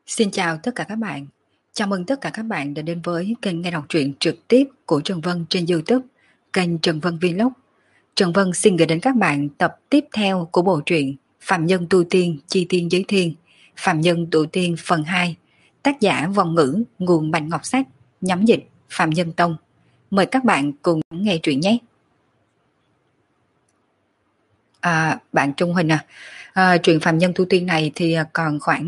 Xin chào tất cả các bạn. Chào mừng tất cả các bạn đã đến với kênh nghe đọc truyện trực tiếp của Trần Vân trên YouTube, kênh Trần Vân Vlog. Trần Vân xin gửi đến các bạn tập tiếp theo của bộ truyện Phạm Nhân Tu Tiên Chi Tiên Giới Thiên, Phạm Nhân Tu Tiên phần 2, tác giả Vong Ngữ, nguồn Bạch Ngọc Sách, nhóm dịch Phạm Nhân Tông. Mời các bạn cùng nghe truyện nhé. Bạn Trung Huỳnh truyện Phạm Nhân Tu Tiên này thì còn khoảng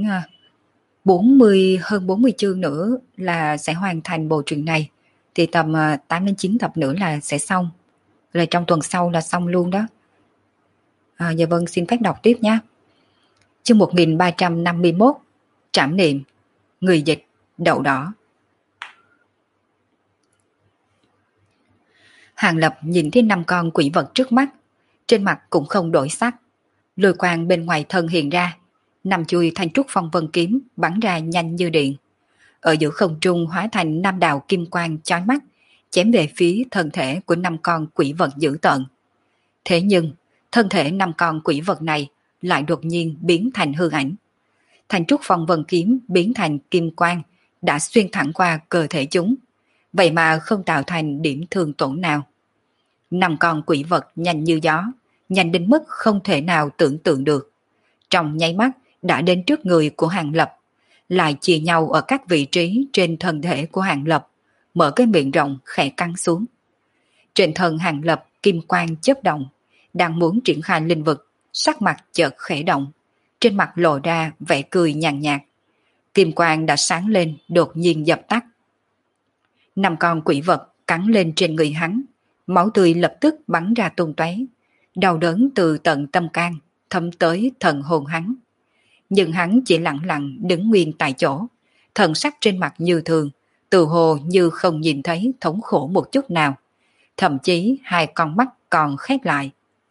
40 chương nữa là sẽ hoàn thành bộ truyện này, thì tầm 8 đến 9 tập nữa là sẽ xong, là trong tuần sau là xong luôn đó. Dạ vâng, xin phép đọc tiếp nhé. Chương 1351, Trảm Niệm. Người dịch Đậu Đỏ. Hàng Lập nhìn thấy 5 con quỷ vật trước mắt, trên mặt cũng không đổi sắc. Lôi quang bên ngoài thân hiện ra, 5 chuôi thanh trúc phong vân kiếm bắn ra nhanh như điện. Ở giữa không trung hóa thành 5 đạo kim quang chói mắt, chém về phía thân thể của 5 con quỷ vật dữ tợn. Thế nhưng, thân thể 5 con quỷ vật này lại đột nhiên biến thành hư ảnh. Thanh trúc phong vân kiếm biến thành kim quang đã xuyên thẳng qua cơ thể chúng, vậy mà không tạo thành điểm thương tổn nào. 5 con quỷ vật nhanh như gió, nhanh đến mức không thể nào tưởng tượng được. Trong nháy mắt đã đến trước người của Hàng Lập, lại chia nhau ở các vị trí trên thân thể của Hàng Lập, mở cái miệng rộng khẽ cắn xuống. Trên thân Hàng Lập kim quang chớp động, đang muốn triển khai linh vực, sắc mặt chợt khẽ động, trên mặt lộ ra vẻ cười nhàn nhạt. Kim quang đã sáng lên đột nhiên dập tắt. 5 con quỷ vật cắn lên trên người hắn, máu tươi lập tức bắn ra tung tóe, đau đớn từ tận tâm can thấm tới thần hồn hắn. Nhưng hắn chỉ lặng lặng đứng nguyên tại chỗ, thần sắc trên mặt như thường, từ hồ như không nhìn thấy thống khổ một chút nào, thậm chí 2 con mắt còn khép lại.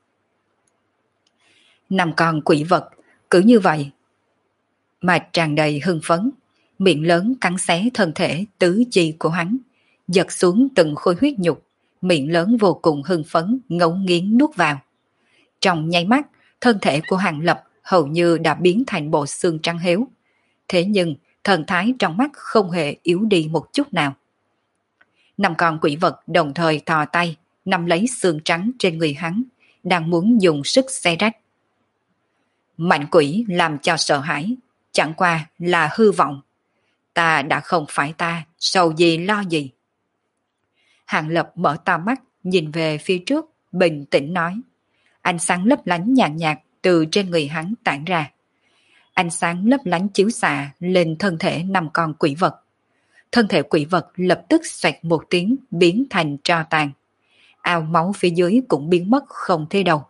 5 con quỷ vật cứ như vậy mà tràn đầy hưng phấn, miệng lớn cắn xé thân thể tứ chi của hắn, giật xuống từng khối huyết nhục, miệng lớn vô cùng hưng phấn ngấu nghiến nuốt vào. Trong nháy mắt, thân thể của Hàng Lập hầu như đã biến thành bộ xương trắng héo. Thế nhưng, thần thái trong mắt không hề yếu đi một chút nào. 5 con quỷ vật đồng thời thò tay, nắm lấy xương trắng trên người hắn, đang muốn dùng sức xé rách. Mạnh quỷ làm cho sợ hãi, chẳng qua là hư vọng. Ta đã không phải ta, sầu gì lo gì. Hàng Lập mở to mắt, nhìn về phía trước, bình tĩnh nói. Ánh sáng lấp lánh nhàn nhạt từ trên người hắn tản ra. Ánh sáng lấp lánh chiếu xạ lên thân thể 5 con quỷ vật. Thân thể quỷ vật lập tức xoẹt một tiếng biến thành tro tàn. Ao máu phía dưới cũng biến mất không thấy đâu.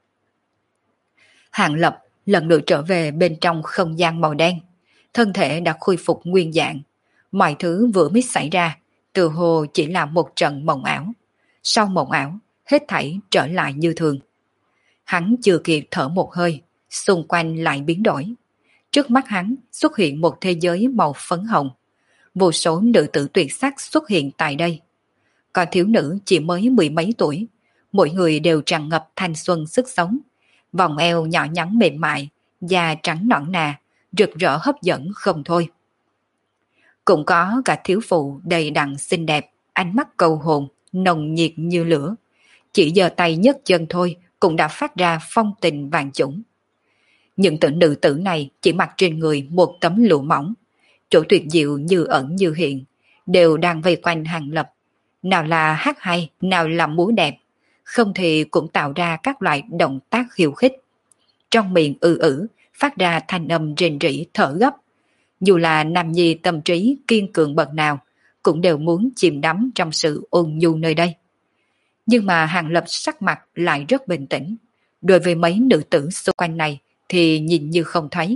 Hàng Lập lần nữa trở về bên trong không gian màu đen. Thân thể đã khôi phục nguyên dạng. Mọi thứ vừa mới xảy ra, từ hồ chỉ là một trận mộng ảo. Sau mộng ảo, hết thảy trở lại như thường. Hắn chưa kịp thở một hơi, xung quanh lại biến đổi. Trước mắt hắn xuất hiện một thế giới màu phấn hồng. Vô số nữ tử tuyệt sắc xuất hiện tại đây. Còn thiếu nữ chỉ mới 10 mấy tuổi, mỗi người đều tràn ngập thanh xuân sức sống. Vòng eo nhỏ nhắn mềm mại, da trắng nõn nà, rực rỡ hấp dẫn không thôi. Cũng có cả thiếu phụ đầy đặn xinh đẹp, ánh mắt cầu hồn, nồng nhiệt như lửa. Chỉ giơ tay nhấc chân thôi cũng đã phát ra phong tình vàng chủng. Những nữ tử này chỉ mặc trên người một tấm lụa mỏng, chỗ tuyệt diệu như ẩn như hiện, đều đang vây quanh Hàng Lập. Nào là hát hay, nào là múa đẹp, không thì cũng tạo ra các loại động tác khiêu khích. Trong miệng phát ra thanh âm rền rỉ thở gấp. Dù là nam nhi tâm trí kiên cường bậc nào, cũng đều muốn chìm đắm trong sự ôn nhu nơi đây. Nhưng mà Hàng Lập sắc mặt lại rất bình tĩnh. Đối với mấy nữ tử xung quanh này thì nhìn như không thấy.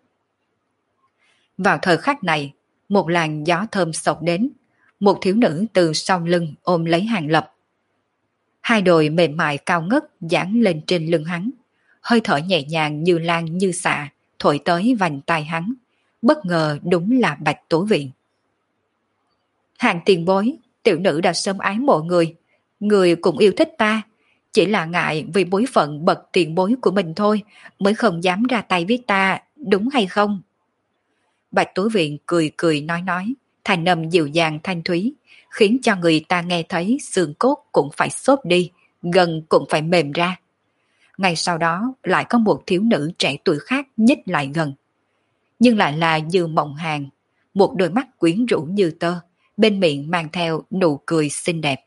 Vào thời khắc này, một làn gió thơm xộc đến. Một thiếu nữ từ sau lưng ôm lấy Hàng Lập. 2 đồi mềm mại cao ngất dán lên trên lưng hắn. Hơi thở nhẹ nhàng như lan như xạ, thổi tới vành tai hắn. Bất ngờ đúng là Bạch Tố Viện. Hàng tiền bối, tiểu nữ đã sớm ái mộ người. Người cũng yêu thích ta, chỉ là ngại vì bối phận bậc tiền bối của mình thôi mới không dám ra tay với ta, đúng hay không? Bạch Tú Viện cười cười nói, thành âm dịu dàng thanh thúy, khiến cho người ta nghe thấy xương cốt cũng phải xốp đi, gần cũng phải mềm ra. Ngay sau đó lại có một thiếu nữ trẻ tuổi khác nhích lại gần. Nhưng lại là Dư Mộng Hàn, một đôi mắt quyến rũ như tơ, bên miệng mang theo nụ cười xinh đẹp.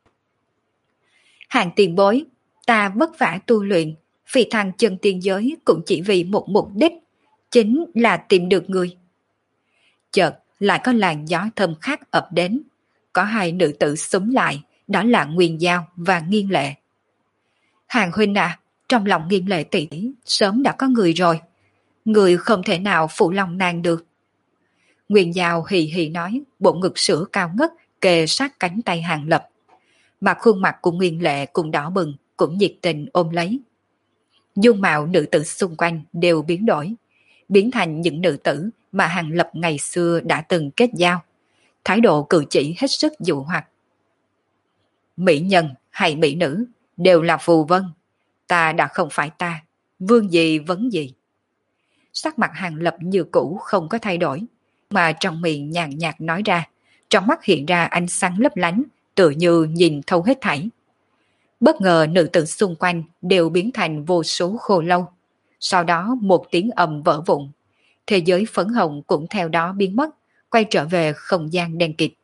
Hàng tiền bối, ta vất vả tu luyện, phi thăng chân tiên giới cũng chỉ vì một mục đích, chính là tìm được người. Chợt lại có làn gió thơm khác ập đến, có hai nữ tử xúm lại, đó là Nguyên Giao và Nghiên Lệ. Hàng huynh à, trong lòng Nghiên Lệ tỷ tỷ sớm đã có người rồi, người không thể nào phụ lòng nàng được. Nguyên Giao hì hì nói, bộ ngực sữa cao ngất kề sát cánh tay Hàng Lập. Mà khuôn mặt của Nguyên Lệ cũng đỏ bừng, cũng nhiệt tình ôm lấy. Dung mạo nữ tử xung quanh đều biến đổi, biến thành những nữ tử mà Hàng Lập ngày xưa đã từng kết giao. Thái độ cử chỉ hết sức dụ hoặc. Mỹ nhân hay mỹ nữ đều là phù vân, ta đã không phải ta, vương gì vấn gì. Sắc mặt Hàng Lập như cũ không có thay đổi, mà trong miệng nhàn nhạt nói ra, trong mắt hiện ra ánh sáng lấp lánh, tựa như nhìn thấu hết thảy. Bất ngờ nữ tử xung quanh đều biến thành vô số khô lâu. Sau đó một tiếng ầm vỡ vụn, thế giới phấn hồng cũng theo đó biến mất, quay trở về không gian đen kịt.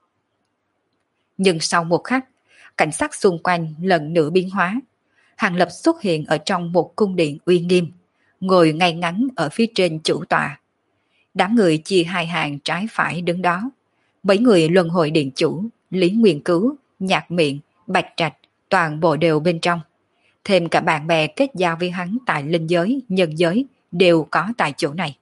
Nhưng sau một khắc, cảnh sắc xung quanh lần nữa biến hóa. Hàng Lập xuất hiện ở trong một cung điện uy nghiêm, ngồi ngay ngắn ở phía trên chủ tọa. Đám người chia hai hàng trái phải đứng đó. Mấy người luân hồi điện chủ, Lý Nguyên Cứu, Nhạc Miệng, Bạch Trạch, toàn bộ đều bên trong. Thêm cả bạn bè kết giao với hắn tại linh giới, nhân giới đều có tại chỗ này.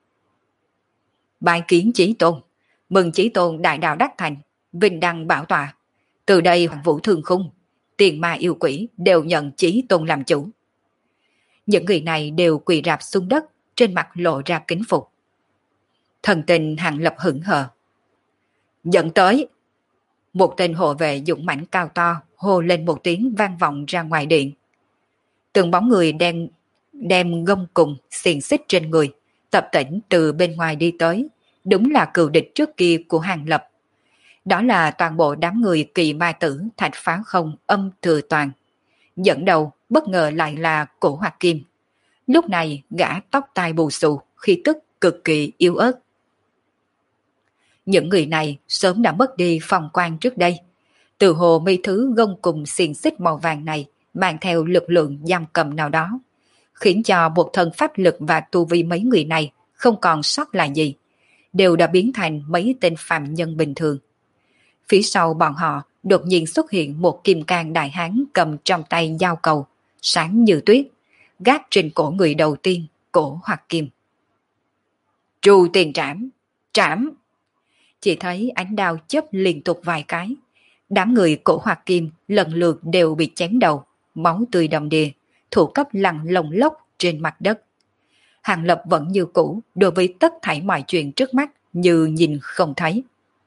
Bái kiến Chí Tôn, mừng Chí Tôn đại đạo đắc thành, vinh đăng bảo tọa. Từ đây Hoàng Vũ Thương Khung, tiền ma yêu quỷ đều nhận Chí Tôn làm chủ. Những người này đều quỳ rạp xuống đất, trên mặt lộ ra kính phục. Thần tình Hàng Lập hững hờ. Dẫn tới. Một tên hộ vệ dũng mãnh cao to hô lên một tiếng vang vọng ra ngoài điện. Từng bóng người đem gông cùng xiềng xích trên người, tập tỉnh từ bên ngoài đi tới, đúng là cừu địch trước kia của Hàng Lập. Đó là toàn bộ đám người Kỳ Ma Tử, Thạch Phá Không, Âm Thừa Toàn. Dẫn đầu bất ngờ lại là Cổ Hoạt Kim. Lúc này gã tóc tai bù xù, khí tức cực kỳ yếu ớt. Những người này sớm đã mất đi phong quang trước đây. Từ hồ mi thứ gông cùng xiềng xích màu vàng này mang theo lực lượng giam cầm nào đó, khiến cho một thân pháp lực và tu vi mấy người này không còn sót lại gì, đều đã biến thành mấy tên phàm nhân bình thường. Phía sau bọn họ đột nhiên xuất hiện một kim cang đại hán cầm trong tay dao cầu, sáng như tuyết, gác trên cổ người đầu tiên, Cổ Hoạt Kim. Trù tiền trảm, trảm! Chỉ thấy ánh đao chớp liên tục vài cái. Đám người Cổ Hoạt Kim lần lượt đều bị chém đầu, máu tươi đầm đìa, thủ cấp lăn lồng lốc trên mặt đất. Hàng Lập vẫn như cũ đối với tất thảy mọi chuyện trước mắt như nhìn không thấy.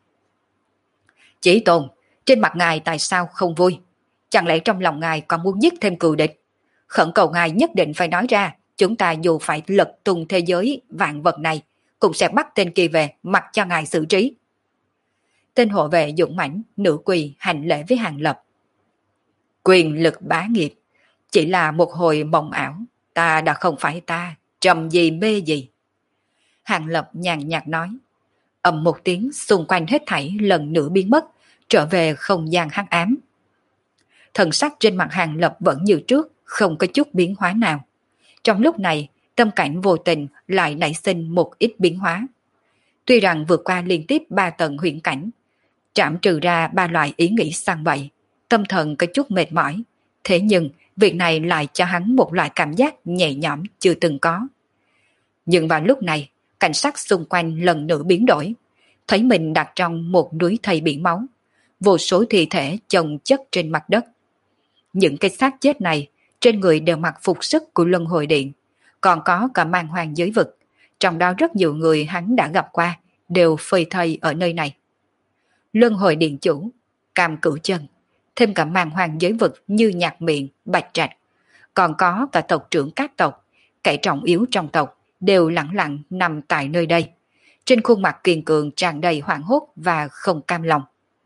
Chí Tôn, trên mặt ngài tại sao không vui? Chẳng lẽ trong lòng ngài còn muốn giết thêm cừu địch? Khẩn cầu ngài nhất định phải nói ra, chúng ta dù phải lật tung thế giới vạn vật này, cũng sẽ bắt tên kia về mặc cho ngài xử trí. Tên hộ vệ dũng mãnh nửa quỳ hành lễ với Hàng Lập. Quyền lực bá nghiệp chỉ là một hồi mộng ảo, ta đã không phải ta, trầm gì mê gì. Hàng Lập nhàn nhạt nói. Ầm một tiếng, xung quanh hết thảy lần nữa biến mất, trở về không gian hắc ám. Thần sắc trên mặt Hàng Lập vẫn như trước, không có chút biến hóa nào. Trong lúc này, tâm cảnh vô tình lại nảy sinh một ít biến hóa. Tuy rằng vượt qua liên tiếp 3 tầng huyễn cảnh, trảm trừ ra 3 loại ý nghĩ sang bậy, tâm thần có chút mệt mỏi, thế nhưng việc này lại cho hắn một loại cảm giác nhẹ nhõm chưa từng có. Nhưng vào lúc này, cảnh sắc xung quanh lần nữa biến đổi, thấy mình đặt trong một núi thây biển máu, vô số thi thể chồng chất trên mặt đất. Những cái xác chết này trên người đều mặc phục sức của Luân Hồi Điện, còn có cả mang hoàng giới vực, trong đó rất nhiều người hắn đã gặp qua, đều phơi thây ở nơi này. Luân Hồi Điện chủ, Cam Cửu Chân, thêm cả mang hoàng giới vực như Nhạc Miệng, Bạch Trạch, còn có cả tộc trưởng các tộc, kẻ trọng yếu trong tộc, đều lặng lặng nằm tại nơi đây. trên khuôn mặt kiên cường tràn đầy hoảng hốt và không cam lòng.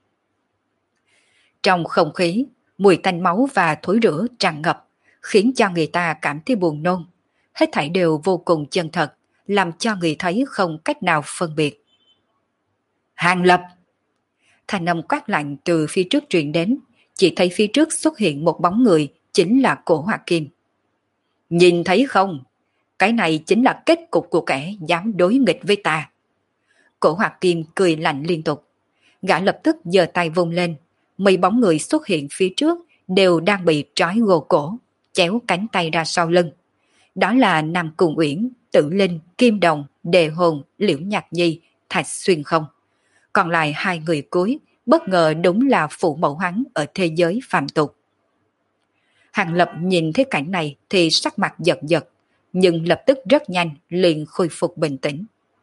Trong không khí, mùi tanh máu và thối rữa tràn ngập, khiến cho người ta cảm thấy buồn nôn. Hết thảy đều vô cùng chân thật, làm cho người thấy không cách nào phân biệt. Hàng Lập! Thanh âm quát lạnh từ phía trước truyền đến, chỉ thấy phía trước xuất hiện một bóng người, chính là Cổ Hoạt Kim. Nhìn thấy không? Cái này chính là kết cục của kẻ dám đối nghịch với ta. Cổ Hoạt Kim cười lạnh liên tục. Gã lập tức giơ tay vung lên, mấy bóng người xuất hiện phía trước đều đang bị trói gô cổ, chéo cánh tay ra sau lưng. Đó là Nam Cung Uyển, Tử Linh, Kim Đồng, Đề Hồn, Liễu Nhạc Nhi, Thạch Xuyên không. Còn lại hai người cuối, bất ngờ đúng là phụ mẫu hắn ở thế giới phàm tục. Hàng Lập nhìn thấy cảnh này thì sắc mặt giật giật, nhưng lập tức rất nhanh liền khôi phục bình tĩnh.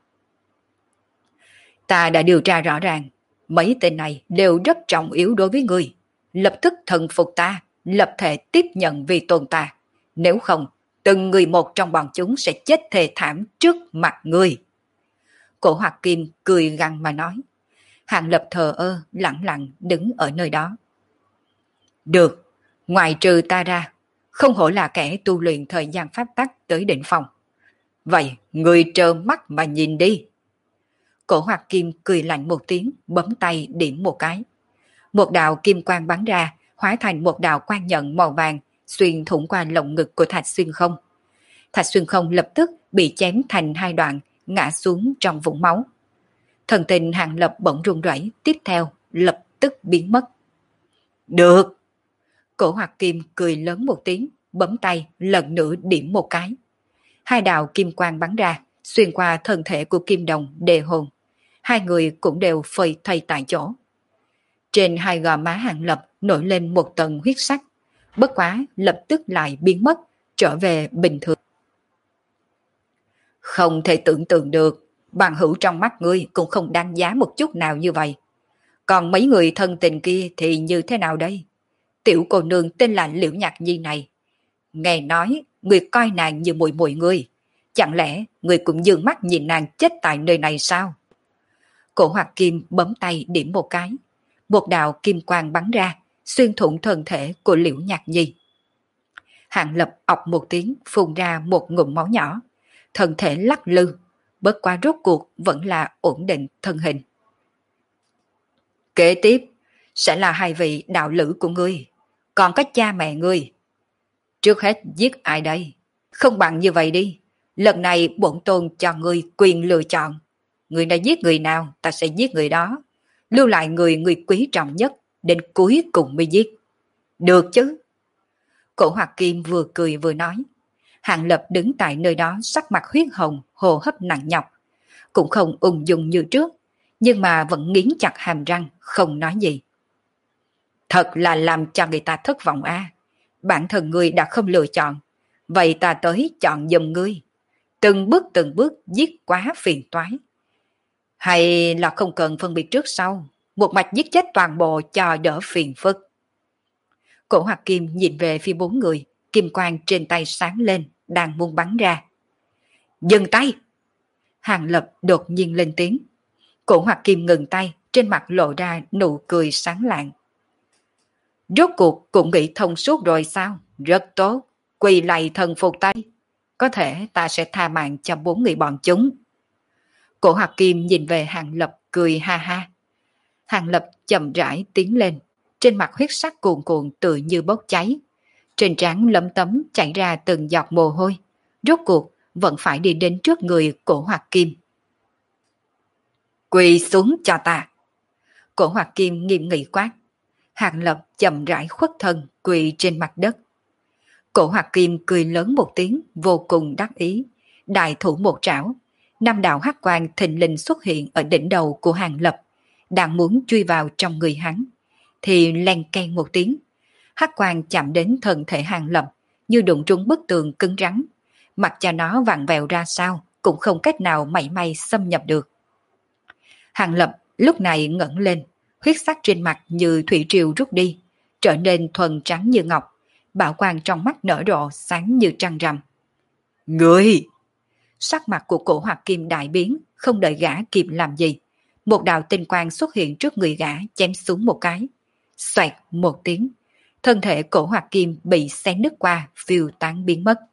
Ta đã điều tra rõ ràng, mấy tên này đều rất trọng yếu đối với ngươi. Lập tức thần phục ta, lập thể tiếp nhận vì tôn ta. Nếu không, từng người một trong bọn chúng sẽ chết thê thảm trước mặt ngươi. Cổ Hoạt Kim cười gằn mà nói. Hàng Lập thờ ơ, lặng lặng đứng ở nơi đó. Được, ngoài trừ ta ra, không hổ là kẻ tu luyện thời gian pháp tắc tới đỉnh phong. Vậy, ngươi trơ mắt mà nhìn đi. Cổ Hoạt Kim cười lạnh một tiếng, bấm tay điểm một cái. Một đạo kim quang bắn ra, hóa thành một đạo quang nhận màu vàng, xuyên thủng qua lồng ngực của Thạch Xuyên không. Thạch Xuyên không lập tức bị chém thành hai đoạn, ngã xuống trong vũng máu. Thần tình Hàng Lập bỗng run rẩy, tiếp theo lập tức biến mất. Được! Cổ Hoạt Kim cười lớn một tiếng, bấm tay lần nữa điểm một cái. Hai đạo kim quang bắn ra, xuyên qua thân thể của Kim Đồng, Đề Hồn. Hai người cũng đều phơi thây tại chỗ. Trên hai gò má Hàng Lập nổi lên một tầng huyết sắc, bất quá lập tức lại biến mất, trở về bình thường. Không thể tưởng tượng được, bằng hữu trong mắt ngươi cũng không đánh giá một chút nào như vậy. Còn mấy người thân tình kia thì như thế nào đây? Tiểu cô nương tên là Liễu Nhạc Nhi này. Nghe nói, ngươi coi nàng như muội muội ngươi. Chẳng lẽ ngươi cũng dương mắt nhìn nàng chết tại nơi này sao? Cổ Hoạt Kim bấm tay điểm một cái. Một đạo kim quang bắn ra, xuyên thủng thân thể của Liễu Nhạc Nhi. Hàng Lập ọc một tiếng phun ra một ngụm máu nhỏ. Thân thể lắc lư, bất quá rốt cuộc vẫn là ổn định thân hình. Kế tiếp, sẽ là hai vị đạo lữ của ngươi, còn có cha mẹ ngươi. Trước hết giết ai đây? Không bằng như vậy đi, lần này bổn tôn cho ngươi quyền lựa chọn. Ngươi đã giết người nào, ta sẽ giết người đó. Lưu lại người ngươi quý trọng nhất, đến cuối cùng mới giết. Được chứ? Cổ Hoạt Kim vừa cười vừa nói. Hàng Lập đứng tại nơi đó sắc mặt huyết hồng, hô hấp nặng nhọc. Cũng không ung dung như trước, nhưng mà vẫn nghiến chặt hàm răng, không nói gì. Thật là làm cho người ta thất vọng a. Bản thân ngươi đã không lựa chọn, vậy ta tới chọn giùm ngươi. Từng bước giết quá phiền toái. Hay là không cần phân biệt trước sau, một mạch giết chết toàn bộ cho đỡ phiền phức. Cổ Hoạt Kim nhìn về phía bốn người, kim quang trên tay sáng lên, đang muốn bắn ra. Dừng tay! Hàng Lập đột nhiên lên tiếng. Cổ Hoạt Kim ngừng tay, trên mặt lộ ra nụ cười sáng lạng. Rốt cuộc cũng nghĩ thông suốt rồi sao? Rất tốt, quỳ lạy thần phục tay. Có thể ta sẽ tha mạng cho bốn người bọn chúng. Cổ Hoạt Kim nhìn về Hàng Lập cười ha ha. Hàng Lập chậm rãi tiến lên, trên mặt huyết sắc cuồn cuộn tự như bốc cháy. Trên trán lấm tấm chảy ra từng giọt mồ hôi. Rốt cuộc vẫn phải đi đến trước người Cổ Hoạt Kim. Quỳ xuống cho ta. Cổ Hoạt Kim nghiêm nghị quát. Hàng Lập chậm rãi khuất thân quỳ trên mặt đất. Cổ Hoạt Kim cười lớn một tiếng vô cùng đắc ý. Đại thủ một trảo. Năm đạo hắc quang thình lình xuất hiện ở đỉnh đầu của Hàng Lập. Đang muốn truy vào trong người hắn. Thì len keng một tiếng. Hắc quang chạm đến thân thể Hàng Lập như đụng trúng bức tường cứng rắn. Mặc cho nó vặn vẹo ra sao cũng không cách nào mảy may xâm nhập được. Hàng Lập lúc này ngẩng lên, huyết sắc trên mặt như thủy triều rút đi, trở nên thuần trắng như ngọc, bảo quang trong mắt nở rộ sáng như trăng rằm. Ngươi! Sắc mặt của Cổ Hoạt Kim đại biến, không đợi gã kịp làm gì. Một đạo tinh quang xuất hiện trước người gã, chém xuống một cái. Xoẹt một tiếng, thân thể Cổ Hoạt Kim bị xé nứt qua, phiêu tán biến mất.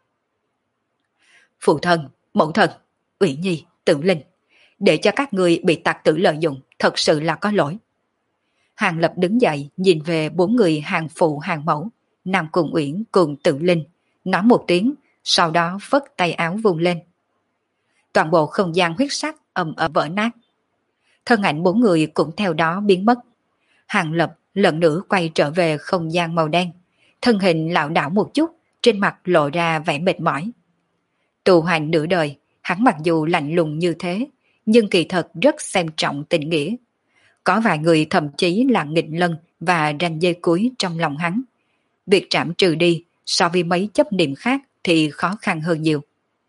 Phụ thân, mẫu thân, Ủy Nhi, Tử Linh, để cho các người bị tặc tử lợi dụng, thật sự là có lỗi. Hàng Lập đứng dậy, nhìn về bốn người hàng phụ hàng mẫu, Nam Cùng Uyển cùng Tử Linh, nói một tiếng, sau đó phất tay áo vung lên. Toàn bộ không gian huyết sắc ầm ầm vỡ nát. Thân ảnh bốn người cũng theo đó biến mất. Hàng Lập lần nữa quay trở về không gian màu đen, thân hình lảo đảo một chút, trên mặt lộ ra vẻ mệt mỏi. Tu hành nửa đời, hắn mặc dù lạnh lùng như thế, nhưng kỳ thật rất xem trọng tình nghĩa. Có vài người thậm chí là nghịch lân và ranh dây cuối trong lòng hắn. Việc trảm trừ đi so với mấy chấp niệm khác thì khó khăn hơn nhiều.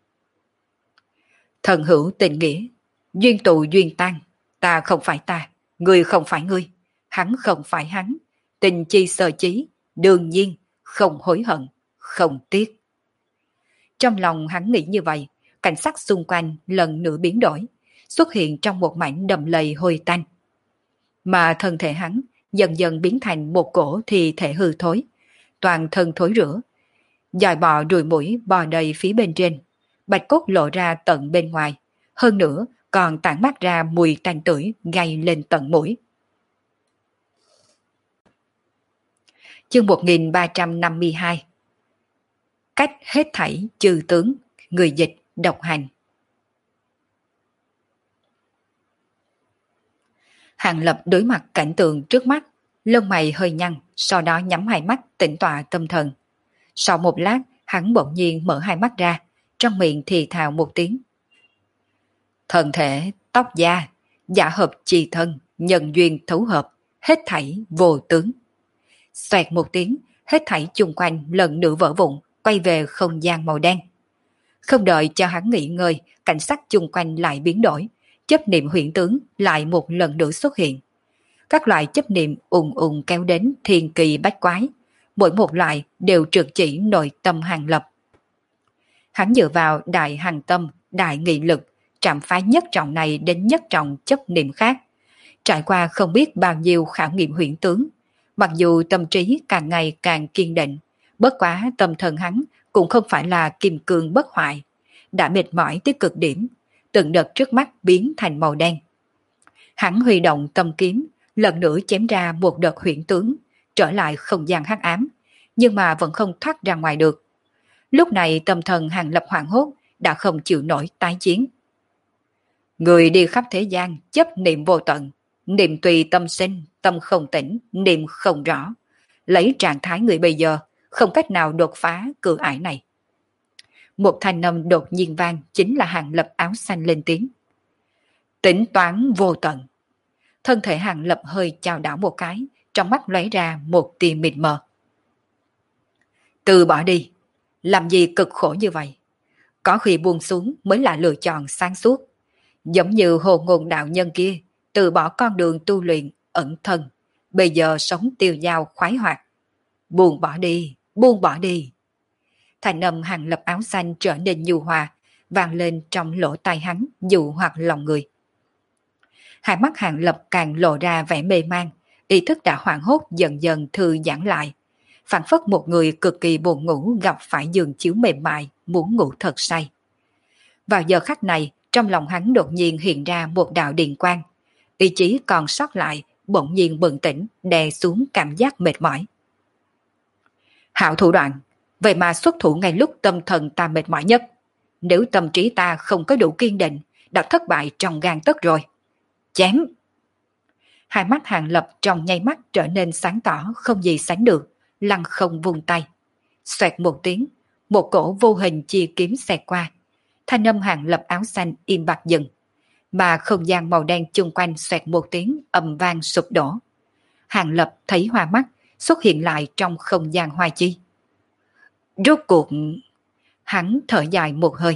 Thần hữu tình nghĩa, duyên tụ duyên tan, ta không phải ta, ngươi không phải ngươi, hắn không phải hắn, tình chi sơ chí, đương nhiên, không hối hận, không tiếc. Trong lòng hắn nghĩ như vậy, cảnh sắc xung quanh lần nữa biến đổi, xuất hiện trong một mảnh đầm lầy hôi tanh. Mà thân thể hắn dần dần biến thành một cổ thi thể hư thối, toàn thân thối rữa, dòi bò đuôi mũi bò đầy phía bên trên, bạch cốt lộ ra tận bên ngoài, hơn nữa còn tản mát ra mùi tanh tưởi gây lên tận mũi. Chương 1352. Cách hết thảy trừ tướng, người dịch độc hành. Hàng Lập đối mặt cảnh tượng trước mắt, lông mày hơi nhăn, sau đó nhắm hai mắt tĩnh tọa tâm thần. Sau một lát, hắn bỗng nhiên mở hai mắt ra, trong miệng thì thào một tiếng. Thân thể, tóc da, giả hợp trì thân, nhân duyên thấu hợp, hết thảy vô tướng. Xoẹt một tiếng, hết thảy chung quanh lần nữa vỡ vụn, quay về không gian màu đen. Không đợi cho hắn nghỉ ngơi, cảnh sắc chung quanh lại biến đổi, chấp niệm huyễn tướng lại một lần nữa xuất hiện. Các loại chấp niệm ùn ùn kéo đến thiên kỳ bách quái, mỗi một loại đều trực chỉ nội tâm Hàng Lập. Hắn dựa vào đại hàng tâm, đại nghị lực, trảm phá nhất trọng này đến nhất trọng chấp niệm khác. Trải qua không biết bao nhiêu khảo nghiệm huyễn tướng, mặc dù tâm trí càng ngày càng kiên định, bất quá tâm thần hắn cũng không phải là kim cương bất hoại, đã mệt mỏi tới cực điểm, từng đợt trước mắt biến thành màu đen. Hắn huy động tâm kiếm, lần nữa chém ra một đợt huyễn tướng, trở lại không gian hắc ám, nhưng mà vẫn không thoát ra ngoài được. Lúc này tâm thần Hàng Lập hoảng hốt, đã không chịu nổi tái chiến. Người đi khắp thế gian chấp niệm vô tận, niệm tùy tâm sinh, tâm không tỉnh, niệm không rõ. Lấy trạng thái người bây giờ, không cách nào đột phá cửa ải này. Một thanh âm đột nhiên vang, chính là Hàng Lập áo xanh lên tiếng. Tính toán vô tận. Thân thể Hàng Lập hơi chao đảo một cái, trong mắt lóe ra một tia mịt mờ. Từ bỏ đi, làm gì cực khổ như vậy? Có khi buông xuống mới là lựa chọn sáng suốt. Giống như Hồ Ngôn đạo nhân kia, từ bỏ con đường tu luyện, ẩn thân, bây giờ sống tiêu dao khoái hoạt. Buông bỏ đi, buông bỏ đi. Thành âm Hàng Lập áo xanh trở nên nhu hòa, vang lên trong lỗ tai hắn, dụ hoặc lòng người. Hai mắt Hàng Lập càng lộ ra vẻ mê man, ý thức đã hoảng hốt dần dần thư giãn lại. Phản phất một người cực kỳ buồn ngủ gặp phải giường chiếu mềm mại, muốn ngủ thật say. Vào giờ khắc này, trong lòng hắn đột nhiên hiện ra một đạo điện quang. Ý chí còn sót lại, bỗng nhiên bừng tỉnh, đè xuống cảm giác mệt mỏi. Hảo thủ đoạn, vậy mà xuất thủ ngay lúc tâm thần ta mệt mỏi nhất. Nếu tâm trí ta không có đủ kiên định, đã thất bại trong gang tấc rồi. Chém! Hai mắt Hàng Lập trong nháy mắt trở nên sáng tỏ không gì sánh được, lăng không vung tay. Xoẹt một tiếng, một cổ vô hình chia kiếm xẹt qua. Thanh âm Hàng Lập áo xanh im bặt dừng, mà không gian màu đen chung quanh xoẹt một tiếng ầm vang sụp đổ. Hàng Lập thấy hoa mắt, xuất hiện lại trong không gian hoa chi. Rốt cuộc, hắn thở dài một hơi.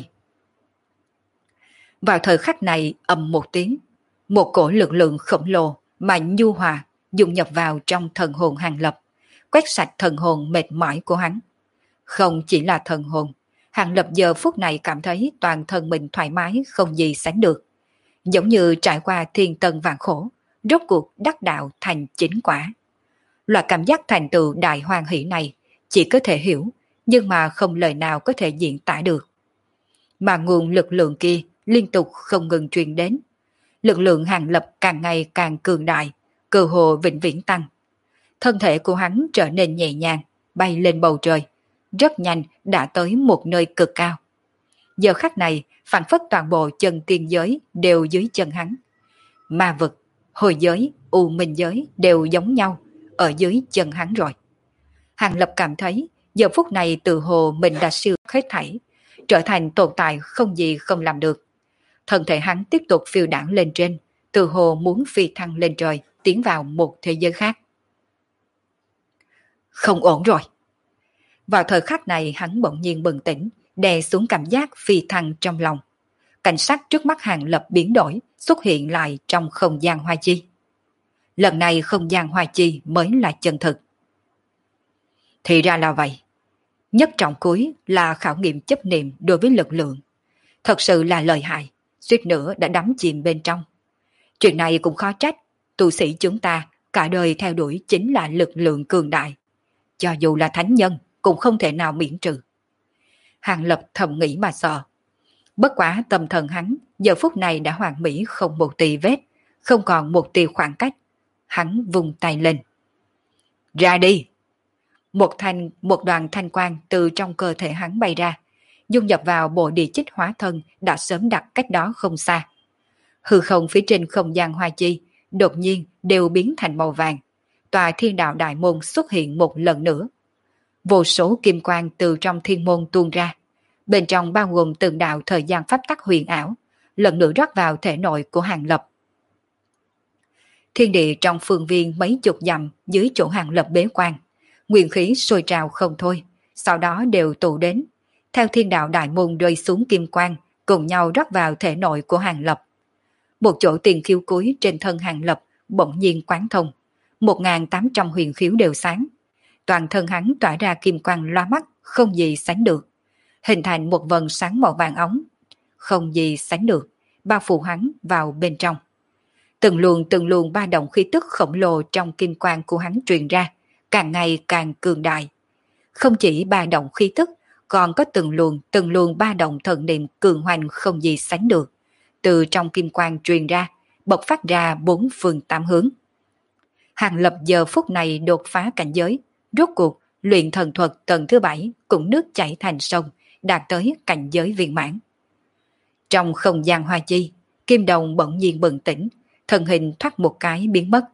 Vào thời khắc này ầm một tiếng, một cổ lực lượng khổng lồ mà nhu hòa dung nhập vào trong thần hồn Hàng Lập, quét sạch thần hồn mệt mỏi của hắn. Không chỉ là thần hồn, Hàng Lập giờ phút này cảm thấy toàn thân mình thoải mái không gì sánh được. Giống như trải qua thiên tân vạn khổ, rốt cuộc đắc đạo thành chính quả. Loại cảm giác thành tựu đại hoan hỷ này chỉ có thể hiểu, nhưng mà không lời nào có thể diễn tả được. Mà nguồn lực lượng kia liên tục không ngừng truyền đến. Lực lượng Hàng Lập càng ngày càng cường đại, cơ hồ vĩnh viễn tăng. Thân thể của hắn trở nên nhẹ nhàng, bay lên bầu trời, rất nhanh đã tới một nơi cực cao. Giờ khắc này, phảng phất toàn bộ chân tiên giới đều dưới chân hắn. Ma vực, hồi giới, u minh giới đều giống nhau, ở dưới chân hắn rồi. Hàng Lập cảm thấy, giờ phút này từ hồ mình đã siêu hết thảy, trở thành tồn tại không gì không làm được. Thân thể hắn tiếp tục phiêu đãng lên trên, từ hồ muốn phi thăng lên trời, tiến vào một thế giới khác. Không ổn rồi. Vào thời khắc này hắn bỗng nhiên bừng tỉnh, đè xuống cảm giác phi thăng trong lòng. Cảnh sát trước mắt Hàng Lập biến đổi, xuất hiện lại trong không gian hoa chi. Lần này không gian hoa chi mới là chân thực. Thì ra là vậy. Nhất trọng cuối là khảo nghiệm chấp niệm đối với lực lượng. Thật sự là lợi hại, suýt nữa đã đắm chìm bên trong. Chuyện này cũng khó trách, tu sĩ chúng ta cả đời theo đuổi chính là lực lượng cường đại. Cho dù là thánh nhân cũng không thể nào miễn trừ. Hàng Lập thầm nghĩ mà sợ. Bất quá tâm thần hắn giờ phút này đã hoàn mỹ không một tì vết, không còn một tia khoảng cách. Hắn vùng tay lên. Ra đi! Một đoàn thanh quang từ trong cơ thể hắn bay ra, dung nhập vào bộ địa chích hóa thân đã sớm đặt cách đó không xa. Hư không phía trên không gian hoa chi đột nhiên đều biến thành màu vàng. Tòa thiên đạo đại môn xuất hiện một lần nữa. Vô số kim quang từ trong thiên môn tuôn ra. Bên trong bao gồm từng đạo thời gian pháp tắc huyền ảo, lần nữa rót vào thể nội của Hàng Lập. Thiên địa trong phương viên mấy chục dặm dưới chỗ Hàng Lập bế quan, nguyên khí sôi trào không thôi, sau đó đều tụ đến. Theo thiên đạo đại môn rơi xuống kim quang, cùng nhau rót vào thể nội của Hàng Lập. Một chỗ tiền khiếu cuối trên thân Hàng Lập bỗng nhiên quán thông, 1.800 huyền khiếu đều sáng. Toàn thân hắn tỏa ra kim quang loa mắt, không gì sánh được. Hình thành một vần sáng màu vàng ống, không gì sánh được, bao phủ hắn vào bên trong. Từng luồng ba động khí tức khổng lồ trong kim quang của hắn truyền ra, càng ngày càng cường đại. Không chỉ ba động khí tức, còn có từng luồng ba động thần niệm cường hoành không gì sánh được. Từ trong kim quang truyền ra, bộc phát ra bốn phương tám hướng. Hàng Lập giờ phút này đột phá cảnh giới, rốt cuộc luyện thần thuật tầng thứ 7 cũng nước chảy thành sông, đạt tới cảnh giới viên mãn. Trong không gian hoa chi, Kim Đồng bỗng nhiên bừng tỉnh, thân hình thoát một cái biến mất.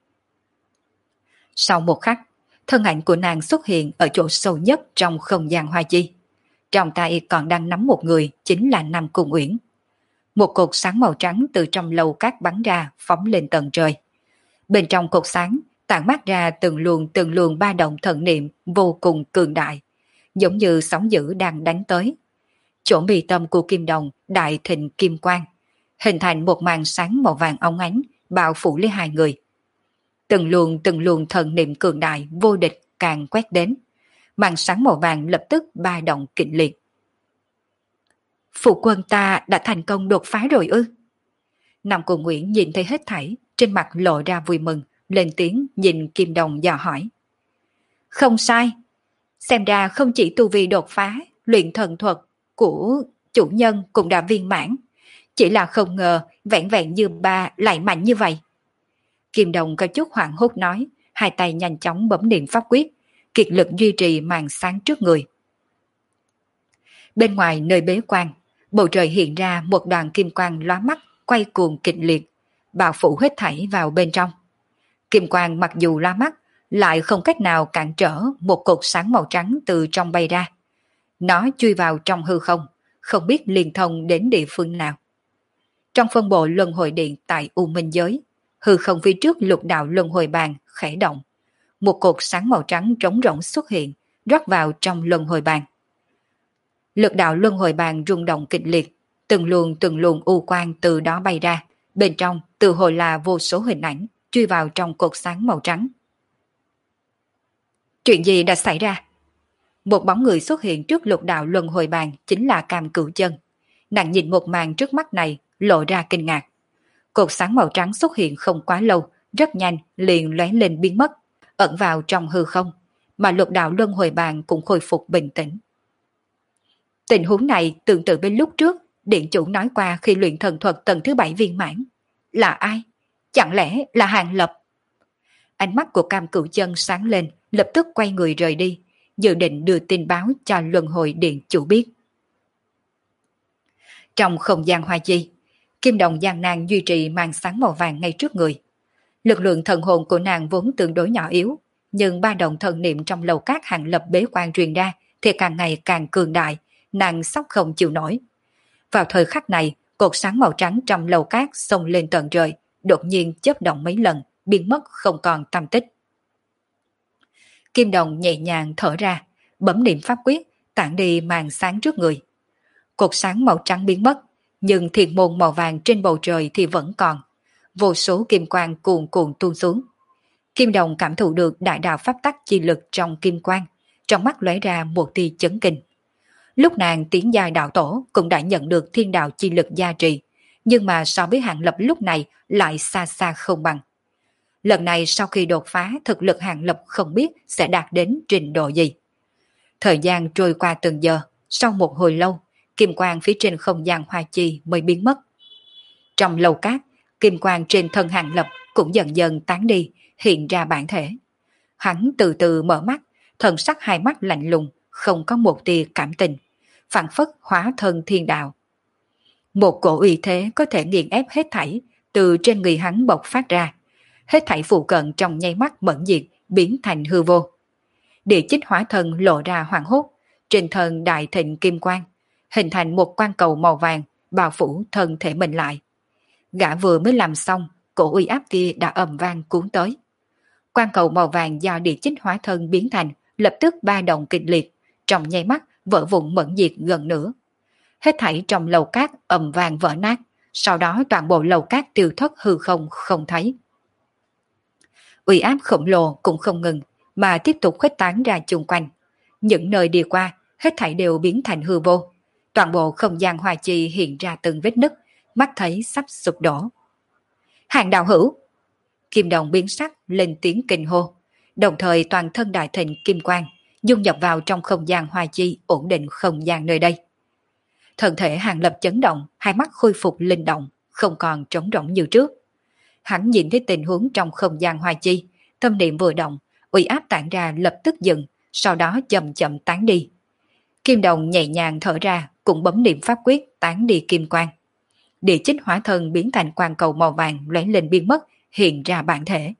Sau một khắc, thân ảnh của nàng xuất hiện ở chỗ sâu nhất trong không gian hoa chi. Trong tay còn đang nắm một người, chính là Nam Cung Uyển. Một cột sáng màu trắng từ trong lầu cát bắn ra, phóng lên tận trời. Bên trong cột sáng, tản mát ra từng luồng ba động thần niệm vô cùng cường đại, giống như sóng dữ đang đánh tới. Chỗ mi tâm của Kim Đồng đại thịnh kim quang, hình thành một màn sáng màu vàng óng ánh, bao phủ lấy hai người. Từng luồng thần niệm cường đại vô địch càng quét đến. Màn sáng màu vàng lập tức ba động kịch liệt. Phụ quân ta đã thành công đột phá rồi ư? Nam Cung Uyển nhìn thấy hết thảy, trên mặt lộ ra vui mừng, lên tiếng nhìn Kim Đồng dò hỏi. Không sai, xem ra không chỉ tu vi đột phá, luyện thần thuật của chủ nhân cũng đã viên mãn, chỉ là không ngờ vẹn vẹn như ba lại mạnh như vậy. Kim Đồng có chút hoảng hốt nói, hai tay nhanh chóng bấm niệm pháp quyết, kiệt lực duy trì màn sáng trước người. Bên ngoài nơi bế quan, bầu trời hiện ra một đoàn kim quang lóa mắt, quay cuồng kịch liệt, bao phủ hết thảy vào bên trong. Kim quang mặc dù lóa mắt, lại không cách nào cản trở một cột sáng màu trắng từ trong bay ra. Nó chui vào trong hư không, không biết liên thông đến địa phương nào. Trong phân bộ luân hồi điện tại U Minh Giới, hư không phía trước lục đạo luân hồi bàn khẽ động. Một cột sáng màu trắng trống rỗng xuất hiện, rót vào trong luân hồi bàn. Lực đạo luân hồi bàn rung động kịch liệt, từng luồng u quang từ đó bay ra, bên trong từ hồi là vô số hình ảnh chui vào trong cột sáng màu trắng. Chuyện gì đã xảy ra? Một bóng người xuất hiện trước lục đạo luân hồi bàn chính là Cam Cửu Chân. Nàng nhìn một màn trước mắt này, lộ ra kinh ngạc. Cột sáng màu trắng xuất hiện không quá lâu, rất nhanh liền lóe lên biến mất, ẩn vào trong hư không, mà lục đạo luân hồi bàn cũng khôi phục bình tĩnh. Tình huống này tương tự bên lúc trước, điện chủ nói qua khi luyện thần thuật tầng thứ 7 viên mãn. Là ai? Chẳng lẽ là Hàng Lập? Ánh mắt của Cam Cửu Chân sáng lên, lập tức quay người rời đi, dự định đưa tin báo cho luân hồi điện chủ biết. Trong không gian hoa chi, Kim Đồng gian nan duy trì màn sáng màu vàng ngay trước người. Lực lượng thần hồn của nàng vốn tương đối nhỏ yếu, nhưng ba động thần niệm trong lầu cát Hàng Lập bế quan truyền ra thì càng ngày càng cường đại, nàng sắp không chịu nổi. Vào thời khắc này, cột sáng màu trắng trong lầu cát xông lên tận trời, đột nhiên chớp động mấy lần, biến mất không còn tăm tích. Kim Đồng nhẹ nhàng thở ra, bấm niệm pháp quyết, tản đi màn sáng trước người. Cột sáng màu trắng biến mất, nhưng thiền môn màu vàng trên bầu trời thì vẫn còn. Vô số kim quang cuồn cuộn tuôn xuống. Kim Đồng cảm thụ được đại đạo pháp tắc chi lực trong kim quang, trong mắt lóe ra một tia chấn kinh. Lúc nàng tiến giai đạo tổ cũng đã nhận được thiên đạo chi lực gia trì, nhưng mà so với Hàng Lập lúc này lại xa xa không bằng. Lần này sau khi đột phá, thực lực Hàng Lập không biết sẽ đạt đến trình độ gì. Thời gian trôi qua từng giờ, sau một hồi lâu, kim quang phía trên không gian hoa chi mới biến mất. Trong lầu cát, kim quang trên thân Hàng Lập cũng dần dần tán đi, hiện ra bản thể. Hắn từ từ mở mắt, thần sắc hai mắt lạnh lùng, không có một tia cảm tình, phảng phất hóa thân thiên đạo. Một cổ uy thế có thể nghiền ép hết thảy từ trên người hắn bộc phát ra, hết thảy phụ cận trong nháy mắt mẫn diệt, biến thành hư vô. Địa chích hóa thân lộ ra hoàng hốt, trên thân đại thịnh kim quang, hình thành một quang cầu màu vàng bao phủ thân thể mình lại. Gã vừa mới làm xong, cổ uy áp kia đã ầm vang cuốn tới. Quang cầu màu vàng do địa chích hóa thân biến thành lập tức ba động kịch liệt, trong nháy mắt vỡ vụn mẫn diệt gần nửa. Hết thảy trong lầu cát ầm vang vỡ nát, sau đó toàn bộ lầu cát tiêu thất hư không không thấy. Uy áp khổng lồ cũng không ngừng, mà tiếp tục khuếch tán ra chung quanh. Những nơi đi qua, hết thảy đều biến thành hư vô. Toàn bộ không gian hoa chi hiện ra từng vết nứt, mắt thấy sắp sụp đổ. Hàng đạo hữu! Kim Đồng biến sắc lên tiếng kinh hô, đồng thời toàn thân đại thịnh kim quang dung nhập vào trong không gian hoa chi, ổn định không gian nơi đây. Thân thể Hàng Lập chấn động, hai mắt khôi phục linh động, không còn trống rỗng như trước. Hắn nhìn thấy tình huống trong không gian hoa chi, tâm niệm vừa động, uy áp tản ra lập tức dừng, sau đó chậm chậm tán đi. Kim Đồng nhẹ nhàng thở ra, cũng bấm niệm pháp quyết tán đi kim quang. Địa chích hóa thân biến thành quang cầu màu vàng lóe lên biến mất, hiện ra bản thể.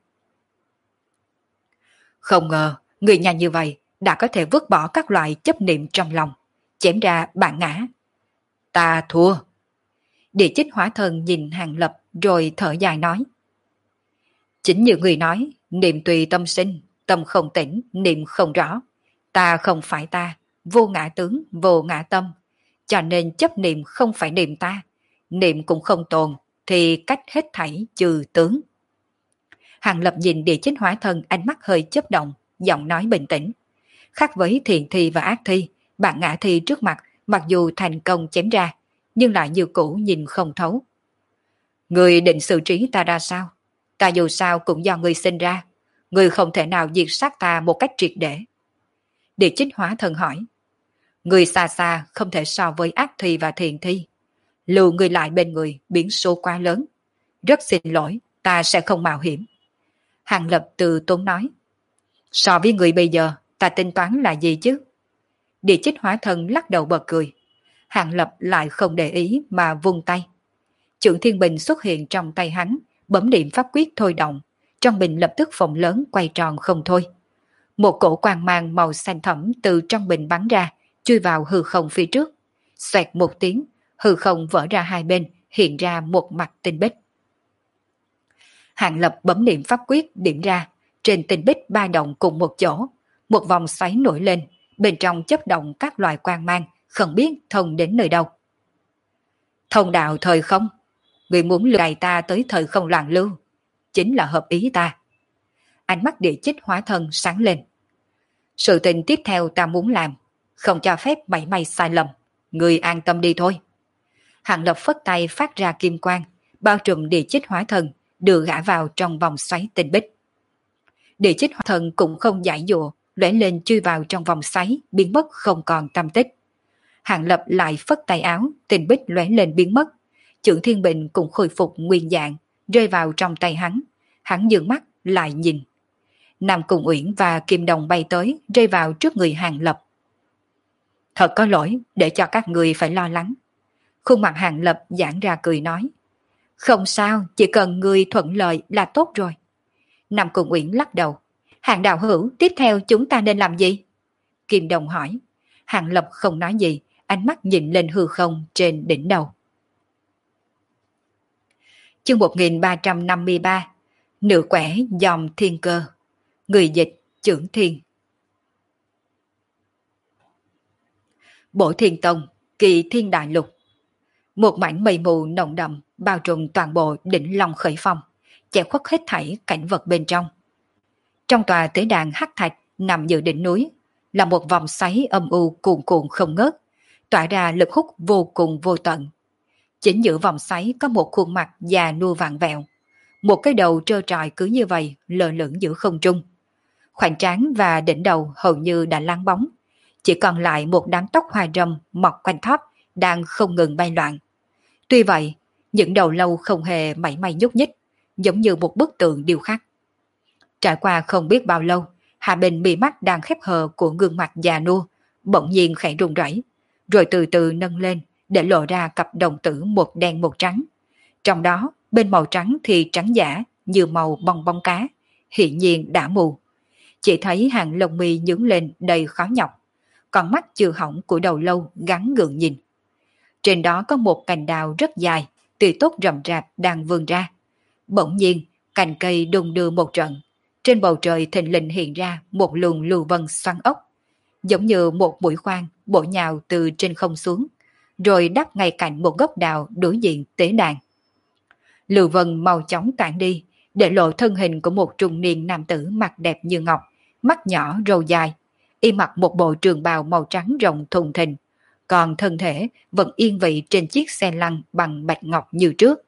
Không ngờ, người nhà như vậy đã có thể vứt bỏ các loại chấp niệm trong lòng, chém ra bản ngã. Ta thua. Địa chích hóa thân nhìn Hàng Lập rồi thở dài nói. Chính như người nói, niệm tùy tâm sinh, tâm không tỉnh, niệm không rõ. Ta không phải ta, vô ngã tướng, vô ngã tâm. Cho nên chấp niệm không phải niệm ta, niệm cũng không tồn, thì cách hết thảy trừ tướng. Hàng Lập nhìn địa chích hóa thân, ánh mắt hơi chớp động, giọng nói bình tĩnh. Khác với thiện thi và ác thi, bạn ngã thi trước mặt mặc dù thành công chém ra, nhưng lại như cũ nhìn không thấu. Người định xử trí ta ra sao? Ta dù sao cũng do người sinh ra, người không thể nào diệt sát ta một cách triệt để. Địa chích hóa thân hỏi. Người xa xa không thể so với ác thi và thiện thi. Lưu người lại bên người biến số quá lớn. Rất xin lỗi, ta sẽ không mạo hiểm. Hàng Lập từ tốn nói. So với người bây giờ, ta tính toán là gì chứ? Địa chích hóa thân lắc đầu bật cười. Hàng Lập lại không để ý mà vung tay. Chưởng thiên bình xuất hiện trong tay hắn, bấm niệm pháp quyết thôi động. Trong bình lập tức phồng lớn quay tròn không thôi. Một cổ quang mang màu xanh thẫm từ trong bình bắn ra, chui vào hư không phía trước. Xoẹt một tiếng, hư không vỡ ra hai bên, hiện ra một mặt tinh bích. Hàng Lập bấm niệm pháp quyết điểm ra, trên tinh bích ba động cùng một chỗ, một vòng xoáy nổi lên, bên trong chấp động các loại quang mang, không biết thông đến nơi đâu. Thông đạo thời không? Người muốn lừa gạt ta tới thời không loạn lưu, chính là hợp ý ta. Ánh mắt địa chích hóa thân sáng lên. Sự tình tiếp theo ta muốn làm, không cho phép mảy may sai lầm. Người an tâm đi thôi. Hàng Lập phất tay phát ra kim quang, bao trùm địa chích hóa thần, đưa gã vào trong vòng xoáy tinh bích. Địa chích hóa thần cũng không giải dụa, lóe lên chui vào trong vòng xoáy, biến mất không còn tăm tích. Hàng Lập lại phất tay áo, tinh bích lóe lên biến mất. Chưởng Thiên Bình cũng khôi phục nguyên dạng, rơi vào trong tay hắn. Hắn dừng mắt lại nhìn. Nam Cung Uyển và Kim Đồng bay tới, rơi vào trước người Hàng Lập. Thật có lỗi để cho các người phải lo lắng. Khuôn mặt Hàng Lập giãn ra cười nói. Không sao, chỉ cần người thuận lợi là tốt rồi. Nam Cung Uyển lắc đầu. Hàng đạo hữu, tiếp theo chúng ta nên làm gì? Kim Đồng hỏi. Hàng Lập không nói gì, ánh mắt nhìn lên hư không trên đỉnh đầu. Chương 1353. Nữ quẻ dòng thiên cơ. Người dịch Chưởng Thiên. Bộ Thiên Tông, Kỳ Thiên Đại Lục. Một mảnh mây mù nồng đậm bao trùm toàn bộ đỉnh Long Khởi Phong, che khuất hết thảy cảnh vật bên trong. Trong tòa tế đàn hắc thạch nằm giữa đỉnh núi là một vòng xoáy âm u cuồn cuộn không ngớt, tỏa ra lực hút vô cùng vô tận. Chính giữa vòng xoáy có một khuôn mặt già nua vặn vẹo, một cái đầu trơ trọi cứ như vậy lơ lửng giữa không trung. Khoảnh trán và đỉnh đầu hầu như đã láng bóng, chỉ còn lại một đám tóc hoa râm mọc quanh thóp đang không ngừng bay loạn. Tuy vậy, những đầu lâu không hề mảy may nhúc nhích, giống như một bức tượng điêu khắc. Trải qua không biết bao lâu, hạ bên mi mắt đang khép hờ của gương mặt già nua bỗng nhiên khẽ run rẩy, rồi từ từ nâng lên để lộ ra cặp đồng tử một đen một trắng. Trong đó, bên màu trắng thì trắng giả như màu bong bóng cá, hiển nhiên đã mù. Chỉ thấy hàng lông mi nhướng lên đầy khó nhọc, còn mắt chưa hỏng của đầu lâu gắn gượng nhìn. Trên đó có một cành đào rất dài, tươi tốt rậm rạp đang vươn ra. Bỗng nhiên, cành cây đung đưa một trận. Trên bầu trời thình lình hiện ra một luồng lưu vân xoắn ốc, giống như một mũi khoan bổ nhào từ trên không xuống, rồi đắp ngay cạnh một gốc đào đối diện tế đàn. Lưu vân mau chóng tản đi, để lộ thân hình của một trung niên nam tử mặt đẹp như ngọc, mắt nhỏ râu dài, y mặc một bộ trường bào màu trắng rộng thùng thình, còn thân thể vẫn yên vị trên chiếc xe lăn bằng bạch ngọc như trước.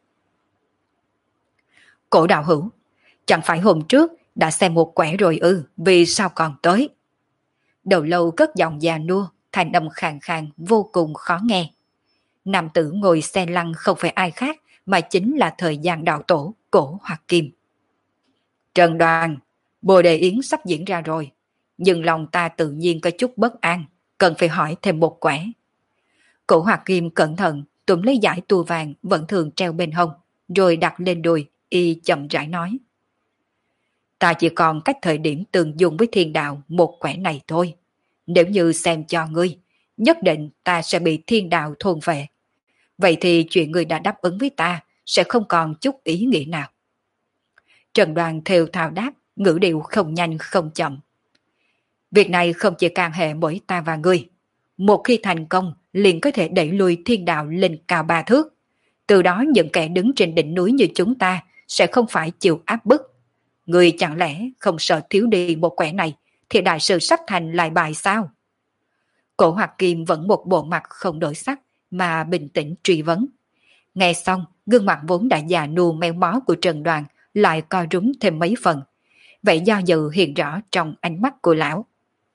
Cổ đạo hữu, chẳng phải hôm trước đã xem một quẻ rồi ư, vì sao còn tới? Đầu lâu cất giọng già nua, thành âm khàn khàn vô cùng khó nghe. Nam tử ngồi xe lăn không phải ai khác mà chính là thời gian đạo tổ Cổ Hoặc Kim. Trần Đoàn, Bồ Đề Yến sắp diễn ra rồi, nhưng lòng ta tự nhiên có chút bất an, cần phải hỏi thêm một quẻ. Cổ Hoặc Kim cẩn thận túm lấy dải tua vàng vẫn thường treo bên hông, rồi đặt lên đùi, y chậm rãi nói. Ta chỉ còn cách thời điểm tương dung với thiên đạo một quẻ này thôi. Nếu như xem cho ngươi, nhất định ta sẽ bị thiên đạo thôn vệ. Vậy thì chuyện ngươi đã đáp ứng với ta sẽ không còn chút ý nghĩa nào. Trần Đoàn thều thào đáp, ngữ điệu không nhanh không chậm. Việc này không chỉ can hệ mỗi ta và ngươi. Một khi thành công, liền có thể đẩy lùi thiên đạo lên cao 3 thước. Từ đó những kẻ đứng trên đỉnh núi như chúng ta sẽ không phải chịu áp bức. Ngươi chẳng lẽ không sợ thiếu đi một quẻ này thì đại sự sắp thành lại bại sao? Cổ Hoặc Kim vẫn một bộ mặt không đổi sắc mà bình tĩnh truy vấn. Nghe xong, gương mặt vốn đã già nua méo mó của Trần Đoàn lại co rúm thêm mấy phần. Vậy do dự hiện rõ trong ánh mắt của lão.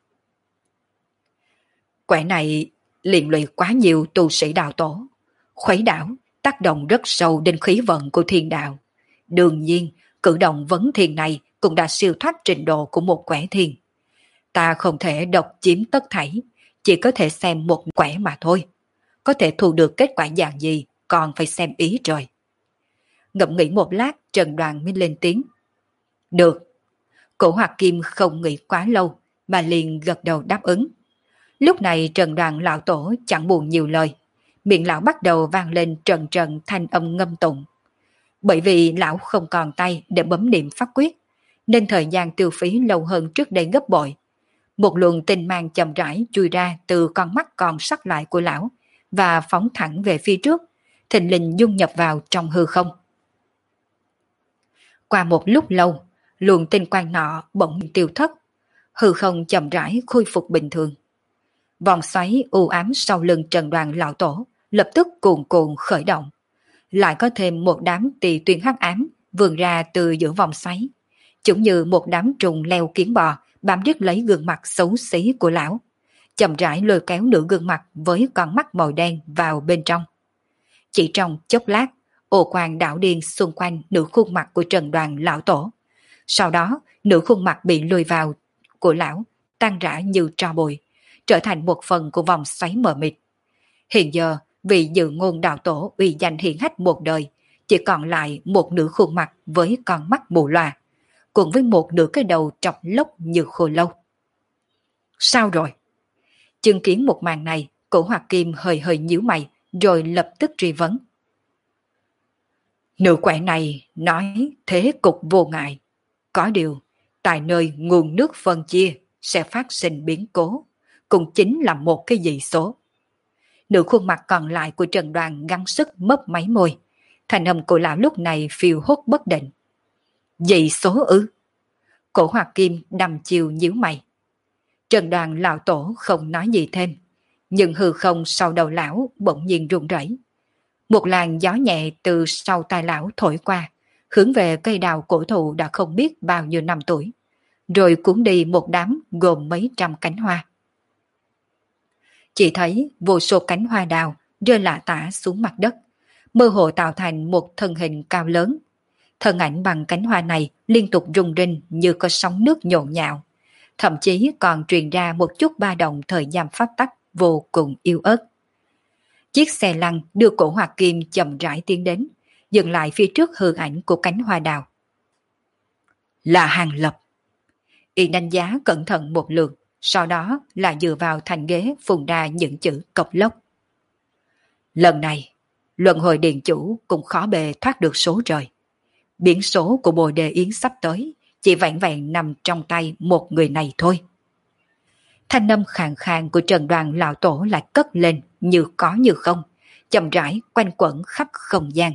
Quẻ này liên lụy quá nhiều tu sĩ đạo tổ, khuấy đảo, tác động rất sâu đến khí vận của thiên đạo. Đương nhiên, cử động vấn thiên này cũng đã siêu thoát trình độ của một quẻ thiên. Ta không thể độc chiếm tất thảy, chỉ có thể xem một quẻ mà thôi. Có thể thu được kết quả dạng gì còn phải xem ý trời. Ngẫm nghĩ một lát, Trần Đoàn mới lên tiếng. Được. Cổ Hoặc Kim không nghĩ quá lâu mà liền gật đầu đáp ứng. Lúc này Trần Đoàn lão tổ chẳng buồn nhiều lời, miệng lão bắt đầu vang lên trần trần thanh âm ngâm tụng. Bởi vì lão không còn tay để bấm niệm pháp quyết, nên thời gian tiêu phí lâu hơn trước đây gấp bội. Một luồng tinh mang chậm rãi chui ra từ con mắt còn sắt lại của lão và phóng thẳng về phía trước, thình lình dung nhập vào trong hư không. Qua một lúc lâu, luồng tinh quang nọ bỗng tiêu thất. hư không chậm rãi khôi phục bình thường. Vòng xoáy u ám sau lưng Trần Đoàn lão tổ lập tức cuồn cuộn khởi động. Lại có thêm một đám tỳ tuyên hắc ám vươn ra từ giữa vòng xoáy, chúng như một đám trùng leo kiến bò bám đứt lấy gương mặt xấu xí của lão, chậm rãi lôi kéo nửa gương mặt với con mắt màu đen vào bên trong. Chỉ trong chốc lát, ô quang đảo điên xung quanh nửa khuôn mặt của Trần Đoàn lão tổ. Sau đó, nửa khuôn mặt bị lôi vào của lão tan rã như tro bụi, trở thành một phần của vòng xoáy mờ mịt. Hiện giờ, vị dự ngôn đạo tổ uy danh hiển hách một đời, chỉ còn lại một nửa khuôn mặt với con mắt mù loà, cùng với một nửa cái đầu trọc lốc như khô lâu. Sao rồi? Chứng kiến một màn này, Cổ Hoạt Kim hơi hơi nhíu mày, rồi lập tức truy vấn. Nữ quẻ này nói thế cục vô ngại. Có điều, tại nơi nguồn nước phân chia sẽ phát sinh biến cố, cũng chính là một cái dị số. Nửa khuôn mặt còn lại của Trần Đoàn gắng sức mấp máy môi. Thành âm của lão lúc này phiêu hốt bất định. Dị số ư? Cổ Hoạt Kim đăm chiều nhíu mày. Trần Đoàn lão tổ không nói gì thêm, nhưng hư không sau đầu lão bỗng nhiên rung rẩy. Một làn gió nhẹ từ sau tai lão thổi qua, hướng về cây đào cổ thụ đã không biết bao nhiêu năm tuổi, rồi cuốn đi một đám gồm mấy trăm cánh hoa. Chỉ thấy vô số cánh hoa đào rơi lả tả xuống mặt đất, mơ hồ tạo thành một thân hình cao lớn. Thân ảnh bằng cánh hoa này liên tục rung rinh như có sóng nước nhộn nhạo, thậm chí còn truyền ra một chút ba động thời gian pháp tắc vô cùng yếu ớt. Chiếc xe lăn đưa Cổ Hoạt Kim chậm rãi tiến đến, dừng lại phía trước hư ảnh của cánh hoa đào. Là Hàng Lập. Y đánh giá cẩn thận một lượt, sau đó là dựa vào thành ghế phun ra những chữ cộc lốc. Lần này, luân hồi điện chủ cũng khó bề thoát được số trời. Biển số của Bồ Đề Yến sắp tới chỉ vẹn vẹn nằm trong tay một người này thôi. Thanh âm khàn khàn của Trần Đoàn lão tổ lại cất lên như có như không, chậm rãi quanh quẩn khắp không gian.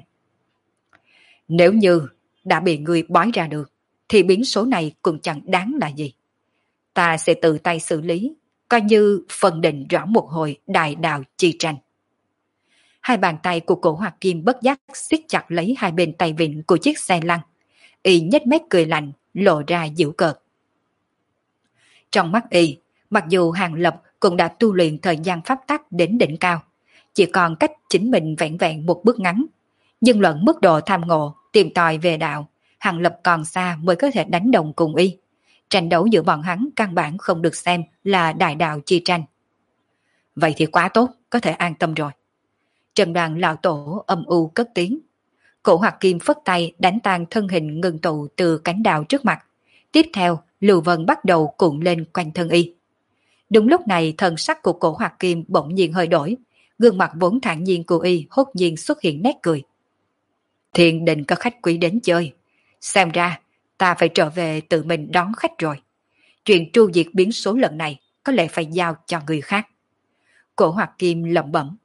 Nếu như đã bị người bói ra được, thì biến số này cũng chẳng đáng là gì. Ta sẽ tự tay xử lý, coi như phân định rõ một hồi đại đạo chi tranh. Hai bàn tay của Cổ Hoạt Kim bất giác siết chặt lấy hai bên tay vịn của chiếc xe lăn. Y nhếch mép cười lạnh, lộ ra giễu cợt. Trong mắt Y, mặc dù Hàng Lập cũng đã tu luyện thời gian pháp tắc đến đỉnh cao, chỉ còn cách chính mình vẹn vẹn một bước ngắn, nhưng luận mức độ tham ngộ, tìm tòi về đạo, Hàng Lập còn xa mới có thể đánh đồng cùng Y. Tranh đấu giữa bọn hắn căn bản không được xem là đại đạo chi tranh. Vậy thì quá tốt, có thể an tâm rồi. Trần Đoàn lão tổ âm u cất tiếng. Cổ Hoạt Kim phất tay đánh tan thân hình ngưng tụ từ cánh đào trước mặt. Tiếp theo, lưu vân bắt đầu cuộn lên quanh thân Y. Đúng lúc này thần sắc của Cổ Hoạt Kim bỗng nhiên hơi đổi, gương mặt vốn thản nhiên của Y hốt nhiên xuất hiện nét cười. Thiên đình có khách quý đến chơi, xem ra ta phải trở về tự mình đón khách rồi. Chuyện tru diệt biến số lần này có lẽ phải giao cho người khác. Cổ Hoạt Kim lẩm bẩm.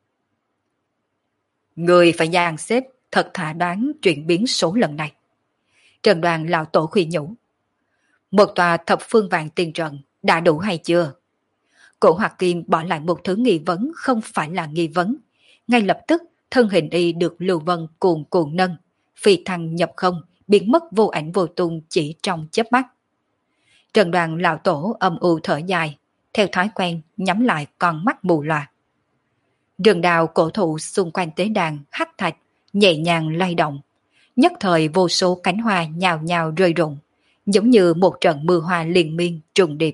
Người phải dàn xếp thật thà đoán chuyện biến số lần này. Trần Đoàn lão tổ khuyên nhủ. Một tòa thập phương vạn tiền trận đã đủ hay chưa? Cổ Hoạt Kim bỏ lại một thứ nghi vấn không phải là nghi vấn. Ngay lập tức thân hình Y được Lưu Vân cuồn cuộn nâng, phi thăng nhập không, biến mất vô ảnh vô tung chỉ trong chớp mắt. Trần Đoàn lão tổ âm u thở dài, theo thói quen nhắm lại con mắt mù loà. Rừng đào cổ thụ xung quanh tế đàn hắc thạch nhẹ nhàng lay động, nhất thời vô số cánh hoa nhào nhào rơi rụng, giống như một trận mưa hoa liên miên trùng điệp.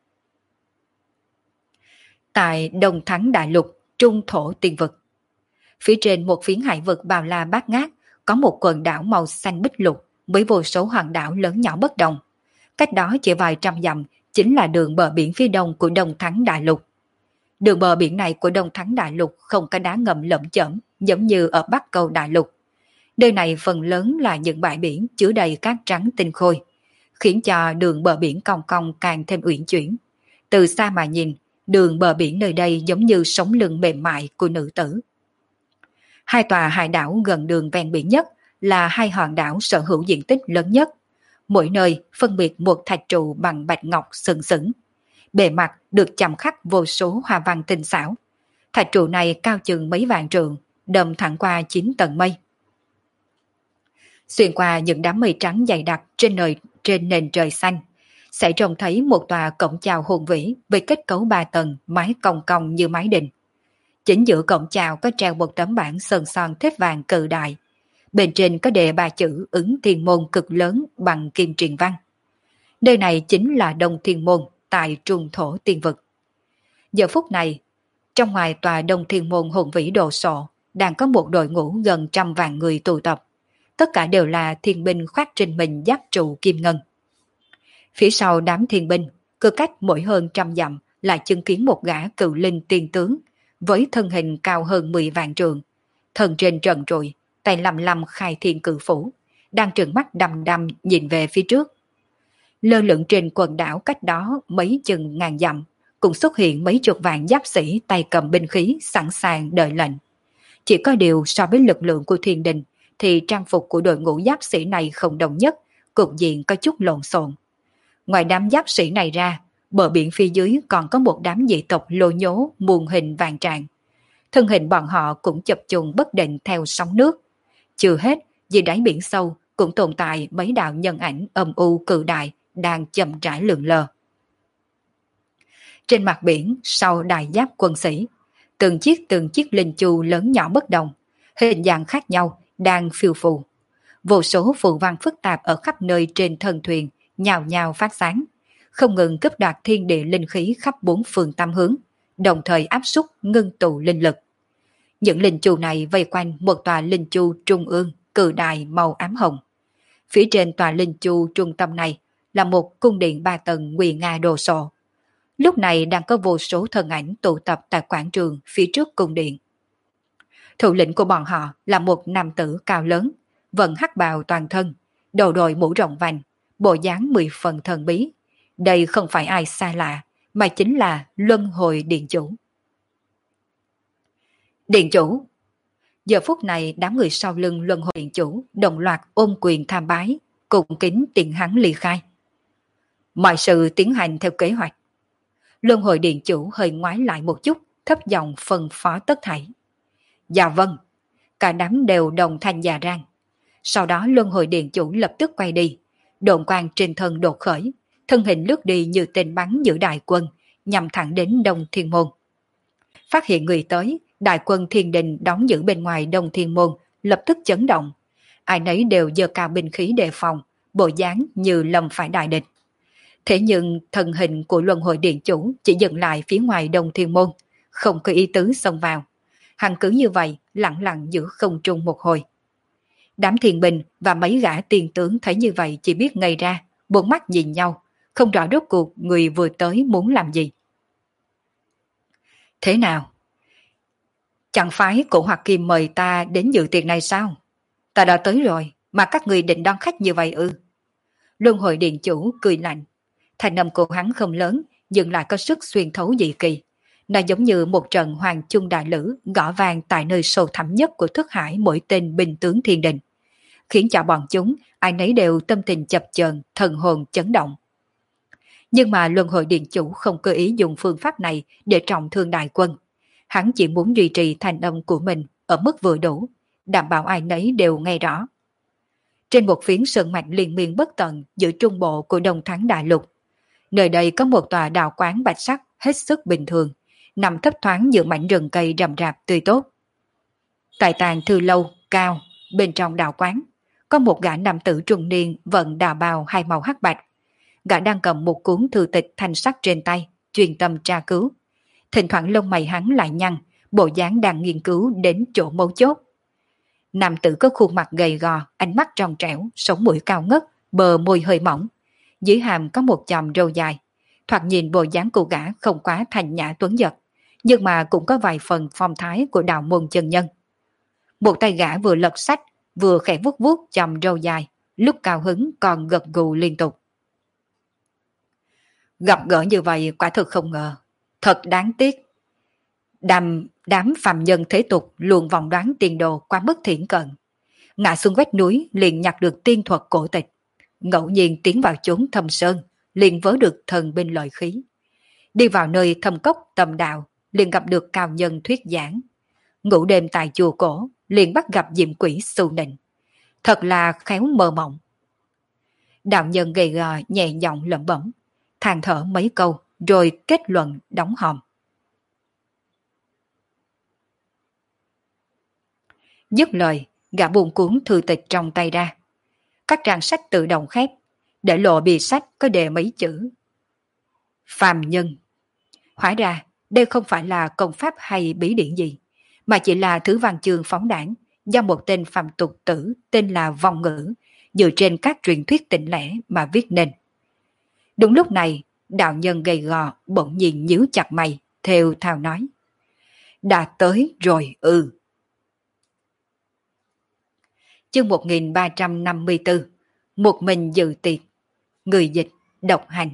Tại Đông Thắng Đại Lục, Trung Thổ Tiên Vực, phía trên một phiến hải vực bao la bát ngát, có một quần đảo màu xanh bích lục với vô số hòn đảo lớn nhỏ bất đồng. Cách đó chỉ vài trăm dặm chính là đường bờ biển phía đông của Đông Thắng Đại Lục. Đường bờ biển này của Đông Thắng Đại Lục không có đá ngầm lởm chởm giống như ở Bắc Câu Đại Lục. Nơi này phần lớn là những bãi biển chứa đầy cát trắng tinh khôi, khiến cho đường bờ biển cong cong càng thêm uyển chuyển. Từ xa mà nhìn, đường bờ biển nơi đây giống như sống lưng mềm mại của nữ tử. Hai tòa hải đảo gần đường ven biển nhất là hai hòn đảo sở hữu diện tích lớn nhất. Mỗi nơi phân biệt một thạch trụ bằng bạch ngọc sừng sững. Bề mặt được chạm khắc vô số hoa văn tinh xảo. Thạch trụ này cao chừng mấy vạn trượng, đâm thẳng qua 9 tầng mây. Xuyên qua những đám mây trắng dày đặc trên nền trời xanh, sẽ trông thấy một tòa cổng chào hùng vĩ với kết cấu 3 tầng, mái cong cong như mái đình. Chính giữa cổng chào có treo một tấm bảng sơn son thép vàng cự đại. Bên trên có đề 3 chữ Ứng Thiên Môn cực lớn bằng kim truyền văn. Nơi này chính là Đông Thiên Môn tại Trung Thổ Tiên Vực. Giờ phút này, trong ngoài tòa Đông Thiên Môn hùng vĩ đồ sộ, đang có một đội ngũ gần 100.000 người tụ tập. Tất cả đều là thiên binh khoác trên mình giáp trụ kim ngân. Phía sau đám thiên binh, cứ cách mỗi hơn 100 dặm lại chứng kiến một gã cự linh tiên tướng với thân hình cao hơn 10 vạn trượng, thân trên trần trụi, tay lầm lầm khai thiên cự phủ, đang trừng mắt đăm đăm nhìn về phía trước. Lơ lửng trên quần đảo cách đó mấy chừng ngàn dặm, cũng xuất hiện mấy chục vạn giáp sĩ tay cầm binh khí sẵn sàng đợi lệnh. Chỉ có điều so với lực lượng của thiên đình thì trang phục của đội ngũ giáp sĩ này không đồng nhất, cục diện có chút lộn xộn. Ngoài đám giáp sĩ này ra, bờ biển phía dưới còn có một đám dị tộc lô nhố muôn hình vàng trạng. Thân hình bọn họ cũng chập chùng bất định theo sóng nước. Chưa hết, dưới đáy biển sâu cũng tồn tại mấy đạo nhân ảnh âm u cự đại đang chậm rãi lượn lờ. Trên mặt biển sau đại giáp quân sĩ, từng chiếc linh chu lớn nhỏ bất đồng, hình dạng khác nhau đang phiêu phù. Vô số phù văn phức tạp ở khắp nơi trên thân thuyền nhào nhào phát sáng, không ngừng cướp đoạt thiên địa linh khí khắp bốn phương tam hướng, đồng thời áp xúc ngưng tụ linh lực. Những linh chu này vây quanh một tòa linh chu trung ương cự đại màu ám hồng. Phía trên tòa linh chu trung tâm này là một cung điện 3 tầng nguy nga đồ sộ. Lúc này đang có vô số thân ảnh tụ tập tại quảng trường phía trước cung điện. Thủ lĩnh của bọn họ là một nam tử cao lớn, vận hắc bào toàn thân, đầu đội mũ rộng vành, bộ dáng 10 phần thần bí. Đây không phải ai xa lạ, mà chính là Luân Hồi Điện Chủ. Điện Chủ! Giờ phút này đám người sau lưng Luân Hồi Điện Chủ đồng loạt ôm quyền tham bái, cùng kính tiện hắn ly khai. Mọi sự tiến hành theo kế hoạch. Luân Hồi Điện Chủ hơi ngoái lại một chút, thấp giọng phân phó tất thảy. Dạ vâng, cả đám đều đồng thanh dạ rang. Sau đó Luân Hồi Điện Chủ lập tức quay đi, độn quang trên thân đột khởi, thân hình lướt đi như tên bắn giữa đại quân, nhằm thẳng đến Đông Thiên Môn. Phát hiện người tới, đại quân thiên đình đóng giữ bên ngoài Đông Thiên Môn lập tức chấn động. Ai nấy đều giơ cao binh khí đề phòng, bộ dáng như lâm phải đại địch. Thế nhưng thân hình của Luân Hồi Điện Chủ chỉ dừng lại phía ngoài Đông Thiên Môn, không có ý tứ xông vào. Hắn cứ như vậy lặng lặng giữ không trung một hồi. Đám thiên binh và mấy gã tiên tướng thấy như vậy chỉ biết ngây ra, bốn mắt nhìn nhau, không rõ rốt cuộc người vừa tới muốn làm gì. Thế nào? Chẳng phải cổ Hoặc Kim mời ta đến dự tiệc này sao? Ta đã tới rồi, mà các người định đón khách như vậy ư? Luân Hồi Điện Chủ cười lạnh. Thanh âm của hắn không lớn, nhưng lại có sức xuyên thấu dị kỳ. Nó giống như một trận hoàng chung đại lữ gõ vang tại nơi sâu thẳm nhất của thức hải mỗi tên binh tướng thiên đình, khiến cho bọn chúng ai nấy đều tâm tình chập chờn, thần hồn chấn động. Nhưng mà Luân Hồi Điện Chủ không cơ ý dùng phương pháp này để trọng thương đại quân. Hắn chỉ muốn duy trì thanh âm của mình ở mức vừa đủ, đảm bảo ai nấy đều nghe rõ. Trên một phiến sơn mạch liên miên bất tận giữa trung bộ của Đông Thắng Đại Lục, nơi đây có một tòa đạo quán bạch sắc hết sức bình thường, nằm thấp thoáng giữa mảnh rừng cây rậm rạp tươi tốt. Tại tàn thư lâu, cao, bên trong đạo quán, có một gã nam tử trung niên vận đào bào hai màu hắc bạch. Gã đang cầm một cuốn thư tịch thanh sắc trên tay, chuyên tâm tra cứu. Thỉnh thoảng lông mày hắn lại nhăn, bộ dáng đang nghiên cứu đến chỗ mấu chốt. Nam tử có khuôn mặt gầy gò, ánh mắt trong trẻo, sống mũi cao ngất, bờ môi hơi mỏng. Dưới hàm có một chòm râu dài. Thoạt nhìn bộ dáng của gã không quá thành nhã tuấn giật, nhưng mà cũng có vài phần phong thái của đạo môn chân nhân. Một tay gã vừa lật sách, vừa khẽ vuốt vuốt chòm râu dài, lúc cao hứng còn gật gù liên tục. Gặp gỡ như vậy quả thực không ngờ, thật đáng tiếc. Đám phàm nhân thế tục luôn vòng đoán tiền đồ quá mức thiển cận. Ngã xuống vách núi liền nhặt được tiên thuật cổ tịch. ngẫu nhiên tiến vào chốn thâm sơn, liền vớ được thần binh lợi khí. Đi vào nơi thâm cốc tầm đạo, liền gặp được cao nhân thuyết giảng. Ngủ đêm tại chùa cổ, liền bắt gặp diệm quỷ xù nịnh. Thật là khéo mơ mộng. Đạo nhân gầy gò nhẹ giọng lẩm bẩm, than thở mấy câu, rồi kết luận đóng hòm. Dứt lời, gã buông cuốn thư tịch trong tay ra. Các trang sách tự động khép, để lộ bìa sách có đề mấy chữ. Phàm nhân. Hóa ra, đây không phải là công pháp hay bí điển gì, mà chỉ là thứ văn chương phóng đảng do một tên phàm tục tử tên là Vong Ngữ, dựa trên các truyền thuyết tịnh lẻ mà viết nên. Đúng lúc này, đạo nhân gầy gò bỗng nhiên nhíu chặt mày, theo thào nói. Đã tới rồi Chương 1354. Một mình dự tiệc. Người dịch, độc hành.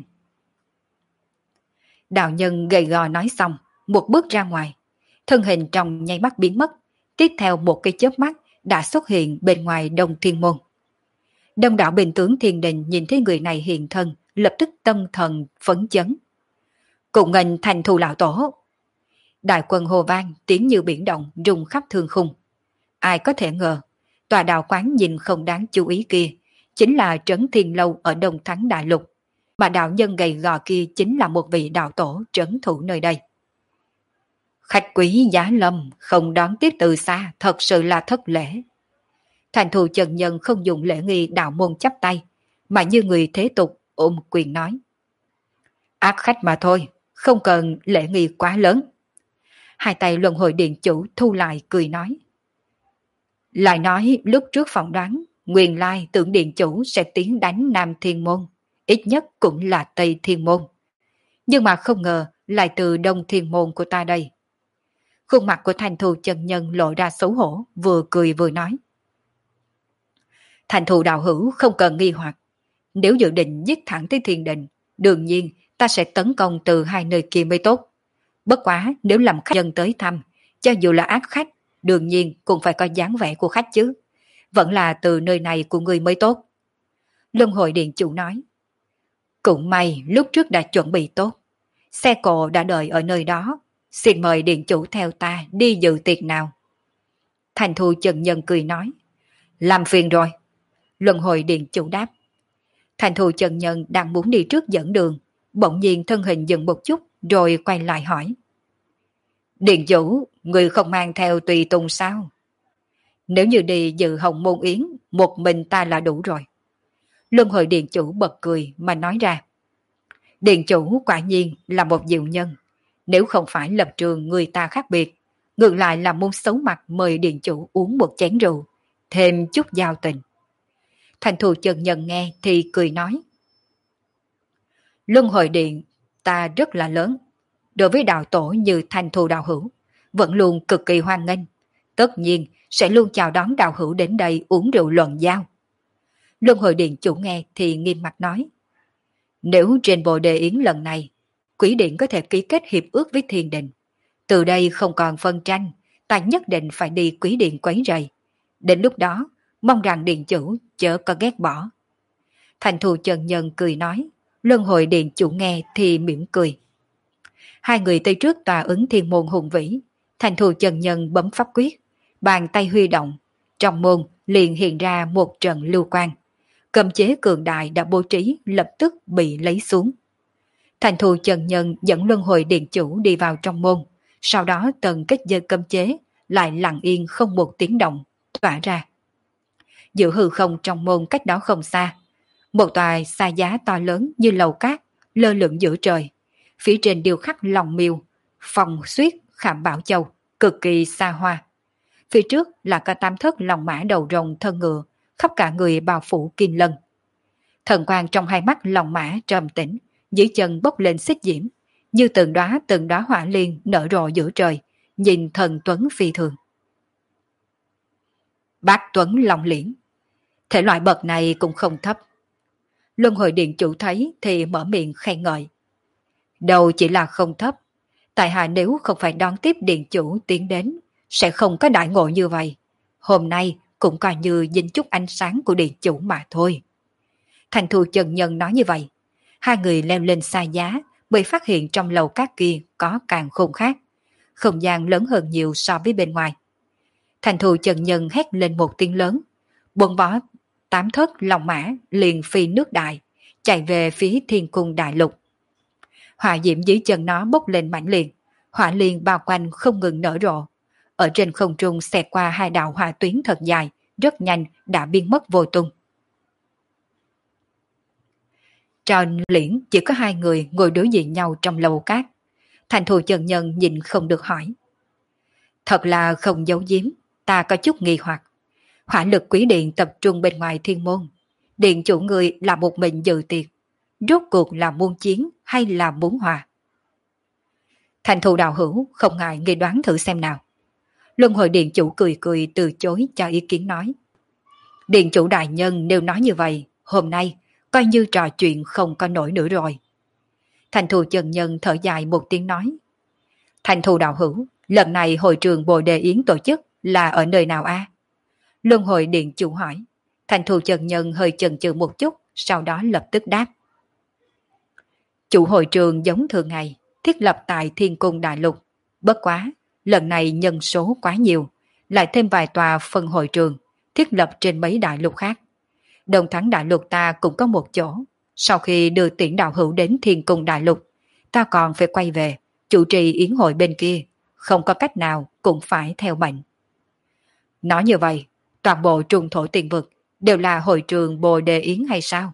Đạo nhân gầy gò nói xong, một bước ra ngoài. Thân hình trong nháy mắt biến mất. Tiếp theo một cái chớp mắt đã xuất hiện bên ngoài Đông Thiên Môn. Đông đảo bình tướng thiên đình nhìn thấy người này hiện thân, lập tức tâm thần phấn chấn. Cùng ngành thành thù lão tổ. Đại quân hồ vang, tiếng như biển động, rung khắp thương khung. Ai có thể ngờ, tòa đạo quán nhìn không đáng chú ý kia, chính là Trấn Thiên Lâu ở Đông Thắng Đại Lục, mà đạo nhân gầy gò kia chính là một vị đạo tổ trấn thủ nơi đây. Khách quý giá lâm, không đón tiếp từ xa, thật sự là thất lễ. Thành thù Trần Nhân không dùng lễ nghi đạo môn chắp tay, mà như người thế tục ôm quyền nói. Ác khách mà thôi, không cần lễ nghi quá lớn. Hai tay luân hồi điện chủ thu lại cười nói. Lại nói lúc trước phỏng đoán, nguyên lai tưởng điện chủ sẽ tiến đánh Nam Thiên Môn, ít nhất cũng là Tây Thiên Môn. Nhưng mà không ngờ lại từ Đông Thiên Môn của ta đây. Khuôn mặt của thành thù chân nhân lộ ra xấu hổ, vừa cười vừa nói. Thành thù đạo hữu không cần nghi hoặc. Nếu dự định giết thẳng tới thiên đình, đương nhiên ta sẽ tấn công từ hai nơi kia mới tốt. Bất quá nếu làm khách nhân tới thăm, cho dù là ác khách, đương nhiên cũng phải có dáng vẻ của khách chứ. Vẫn là từ nơi này của người mới tốt. Luân hồi điện chủ nói. Cũng may lúc trước đã chuẩn bị tốt. Xe cộ đã đợi ở nơi đó. Xin mời điện chủ theo ta đi dự tiệc nào. Thành thù Trần Nhân cười nói. Làm phiền rồi. Luân hồi điện chủ đáp. Thành thù Trần Nhân đang muốn đi trước dẫn đường. Bỗng nhiên thân hình dừng một chút rồi quay lại hỏi. Điện chủ, người không mang theo tùy tùng sao? Nếu như đi dự hồng môn yến, một mình ta là đủ rồi. Luân hồi điện chủ bật cười mà nói ra. Điện chủ quả nhiên là một diệu nhân. Nếu không phải lập trường người ta khác biệt, ngược lại là muốn xấu mặt mời điện chủ uống một chén rượu, thêm chút giao tình. Thành thù Trần Nhân nghe thì cười nói. Luân hồi điện, ta rất là lớn. Đối với đạo tổ như thành thù đạo hữu, vẫn luôn cực kỳ hoan nghênh. Tất nhiên sẽ luôn chào đón đạo hữu đến đây uống rượu luận giao. Luân hồi điện chủ nghe thì nghiêm mặt nói. Nếu trên bộ đề yến lần này, quỷ điện có thể ký kết hiệp ước với thiên đình. Từ đây không còn phân tranh, ta nhất định phải đi quỷ điện quấy rầy. Đến lúc đó, mong rằng điện chủ chớ có ghét bỏ. Thành thù Trần Nhân cười nói, luân hồi điện chủ nghe thì mỉm cười. Hai người tới trước tòa ứng thiên môn hùng vĩ, thành thù Trần Nhân bấm pháp quyết, bàn tay huy động, trong môn liền hiện ra một trận lưu quang. Cấm chế cường đại đã bố trí lập tức bị lấy xuống. Thành thù Trần Nhân dẫn luân hồi điện chủ đi vào trong môn, sau đó tần kết dây cấm chế lại lặng yên không một tiếng động tỏa ra. Giữa hư không trong môn cách đó không xa, một tòa xa giá to lớn như lầu cát lơ lửng giữa trời, phía trên điêu khắc long miêu, phong xuyết khảm bảo châu, cực kỳ xa hoa. Phía trước là cả tam thất long mã đầu rồng thân ngựa, khắp cả người bao phủ kim lân. Thần quang trong hai mắt long mã trầm tĩnh, dưới chân bốc lên xích diễm, như từng đóa hỏa liên nở rộ giữa trời, nhìn thần tuấn phi thường. Bác tuấn long liễn, thể loại bậc này cũng không thấp. Luân hồi điện chủ thấy thì mở miệng khen ngợi. Đâu chỉ là không thấp, tại hạ nếu không phải đón tiếp điện chủ tiến đến, sẽ không có đại ngộ như vậy. Hôm nay cũng coi như dính chút ánh sáng của điện chủ mà thôi. Thành Thù Chân Nhân nói như vậy. Hai người leo lên xa giá mới phát hiện trong lầu cát kia có càng khôn khác. Không gian lớn hơn nhiều so với bên ngoài. Thành Thù Chân Nhân hét lên một tiếng lớn. Bốn bó tám thất long mã liền phi nước đại, chạy về phía thiên cung đại lục. Hỏa diễm dưới chân nó bốc lên mãnh liệt, hỏa liên bao quanh không ngừng nở rộ. Ở trên không trung xẹt qua hai đạo hỏa tuyến thật dài, rất nhanh đã biến mất vô tung. Tròn liễn chỉ có hai người ngồi đối diện nhau trong lầu cát. Thành Thù Chân Nhân nhìn không được hỏi. Thật là không giấu giếm, ta có chút nghi hoặc. Hỏa lực quý điện tập trung bên ngoài thiên môn. Điện chủ người là một mình dự tiệc. Rốt cuộc là muốn chiến hay là muốn hòa? Thành Thù đạo hữu không ngại nghi đoán thử xem nào. Luân hồi điện chủ cười cười từ chối cho ý kiến nói. Điện chủ đại nhân nếu nói như vậy, hôm nay coi như trò chuyện không có nổi nữa rồi. Thành Thù Chân Nhân thở dài một tiếng nói. Thành Thù đạo hữu, lần này hội trường Bồ Đề Yến tổ chức là ở nơi nào a? Luân hồi điện chủ hỏi. Thành Thù Chân Nhân hơi chần chừ một chút, sau đó lập tức đáp. Chủ hội trường giống thường ngày, thiết lập tại Thiên Cung Đại Lục. Bất quá, lần này nhân số quá nhiều, lại thêm vài tòa phân hội trường, thiết lập trên mấy đại lục khác. Đồng Thắng Đại Lục ta cũng có một chỗ. Sau khi đưa Tiễn đạo hữu đến Thiên Cung Đại Lục, ta còn phải quay về, chủ trì yến hội bên kia, không có cách nào cũng phải theo mệnh. Nói như vậy, toàn bộ trung thổ tiền vực đều là hội trường Bồ Đề Yến hay sao?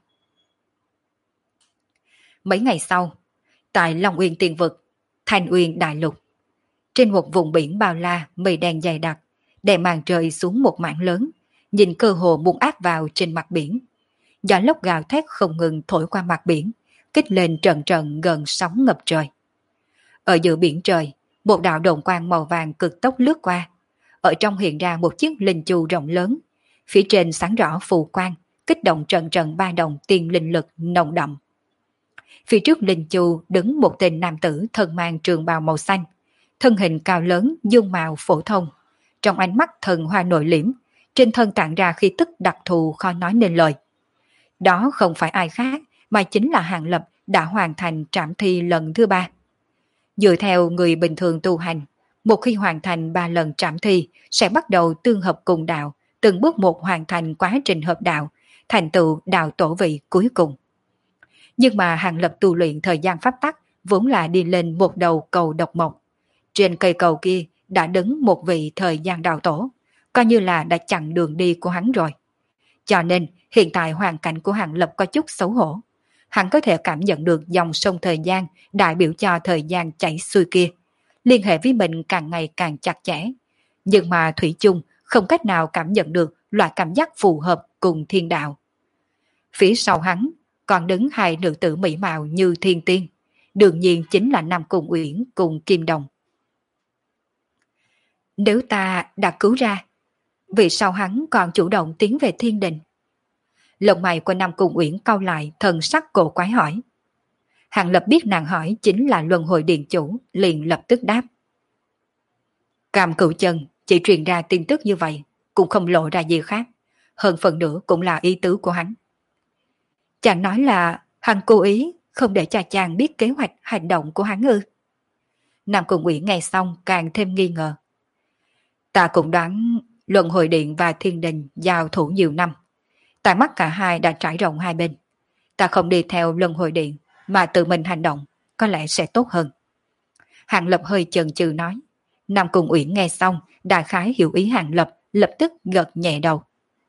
Mấy ngày sau, tại Long Uyên tiền vực, Thanh Uyên Đại Lục, trên một vùng biển bao la mây đen dày đặc, đè màn trời xuống một mảng lớn, nhìn cơ hồ muốn áp vào trên mặt biển. Gió lốc gào thét không ngừng thổi qua mặt biển, kích lên trận trận gần sóng ngập trời. Ở giữa biển trời, một đạo đồn quang màu vàng cực tốc lướt qua. Ở trong hiện ra một chiếc linh chu rộng lớn, phía trên sáng rõ phù quang, kích động trận trận ba đồng tiên linh lực nồng đậm. Phía trước linh chu đứng một tên nam tử thân mang trường bào màu xanh, thân hình cao lớn, dung mạo phổ thông, trong ánh mắt thần hoa nội liễm, trên thân tản ra khí tức đặc thù khó nói nên lời. Đó không phải ai khác mà chính là Hàng Lập đã hoàn thành trảm thi lần thứ 3. Dựa theo người bình thường tu hành, một khi hoàn thành 3 lần trảm thi sẽ bắt đầu tương hợp cùng đạo, từng bước một hoàn thành quá trình hợp đạo, thành tựu đạo tổ vị cuối cùng. Nhưng mà Hàng Lập tu luyện thời gian pháp tắc vốn là đi lên một đầu cầu độc mộc. Trên cây cầu kia đã đứng một vị thời gian đạo tổ, coi như là đã chặn đường đi của hắn rồi. Cho nên hiện tại hoàn cảnh của Hàng Lập có chút xấu hổ. Hắn có thể cảm nhận được dòng sông thời gian đại biểu cho thời gian chảy xuôi kia, liên hệ với mình càng ngày càng chặt chẽ. Nhưng mà thủy chung không cách nào cảm nhận được loại cảm giác phù hợp cùng thiên đạo. Phía sau hắn còn đứng hai nữ tử mỹ mạo như thiên tiên, đương nhiên chính là Nam Cung Uyển cùng Kim Đồng. Nếu ta đã cứu ra, vì sao hắn còn chủ động tiến về thiên đình? Lông mày của Nam Cung Uyển cau lại, thần sắc cổ quái hỏi. Hàng Lập biết nàng hỏi chính là luân hồi điện chủ, liền lập tức đáp. Cam Cửu Chân chỉ truyền ra tin tức như vậy, cũng không lộ ra gì khác, hơn phần nữa cũng là ý tứ của hắn. Chàng nói là hắn cố ý không để cho chàng biết kế hoạch hành động của hắn ư? Nam Cung Uyển nghe xong càng thêm nghi ngờ. Ta cũng đoán luân hồi điện và thiên đình giao thủ nhiều năm. Tại mắt cả hai đã trải rộng hai bên. Ta không đi theo luân hồi điện mà tự mình hành động có lẽ sẽ tốt hơn. Hàng Lập hơi chần chừ nói. Nam Cung Uyển nghe xong đại khái hiểu ý Hàng Lập, lập tức gật nhẹ đầu.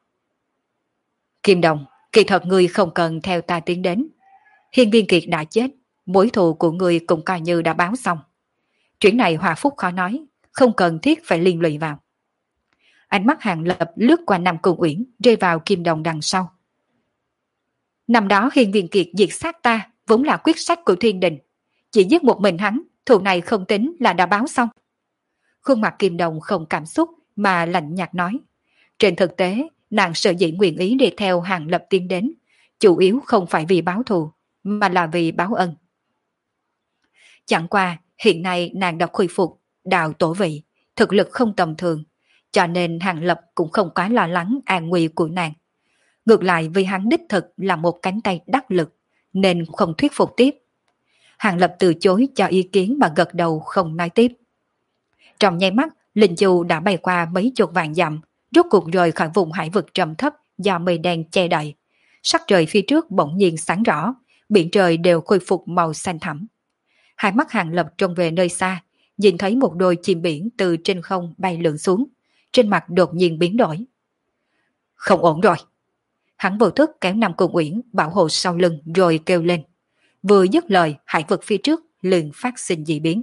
Kim Đồng, kỳ thật ngươi không cần theo ta tiến đến. Hiên Viên Kiệt đã chết, mối thù của ngươi cũng coi như đã báo xong. Chuyện này hòa phúc khó nói, không cần thiết phải liên lụy vào. Ánh mắt Hàng Lập lướt qua Nam Cung Uyển, rơi vào Kim Đồng đằng sau. Năm đó Hiên Viên Kiệt diệt sát ta vốn là quyết sách của thiên đình, chỉ giết một mình hắn, thù này không tính là đã báo xong. Khuôn mặt Kim Đồng không cảm xúc mà lạnh nhạt nói. Trên thực tế, nàng sợ dĩ nguyện ý đi theo Hàng Lập tiến đến, chủ yếu không phải vì báo thù, mà là vì báo ân. Chẳng qua, hiện nay nàng đã khôi phục đạo tổ vị, thực lực không tầm thường, cho nên Hàng Lập cũng không quá lo lắng an nguy của nàng. Ngược lại vì hắn đích thực là một cánh tay đắc lực, nên không thuyết phục tiếp. Hàng Lập từ chối cho ý kiến mà gật đầu không nói tiếp. Trong nháy mắt, Linh Chu đã bay qua mấy chục vạn dặm, rốt cuộc rời khỏi vùng hải vực trầm thấp do mây đen che đậy. Sắc trời phía trước bỗng nhiên sáng rõ, biển trời đều khôi phục màu xanh thẳm. Hai mắt Hàng Lập trông về nơi xa, nhìn thấy một đôi chim biển từ trên không bay lượn xuống, trên mặt đột nhiên biến đổi. Không ổn rồi. Hắn vô thức kéo Nam Cung Uyển bảo hộ sau lưng rồi kêu lên. Vừa dứt lời, hải vực phía trước liền phát sinh dị biến.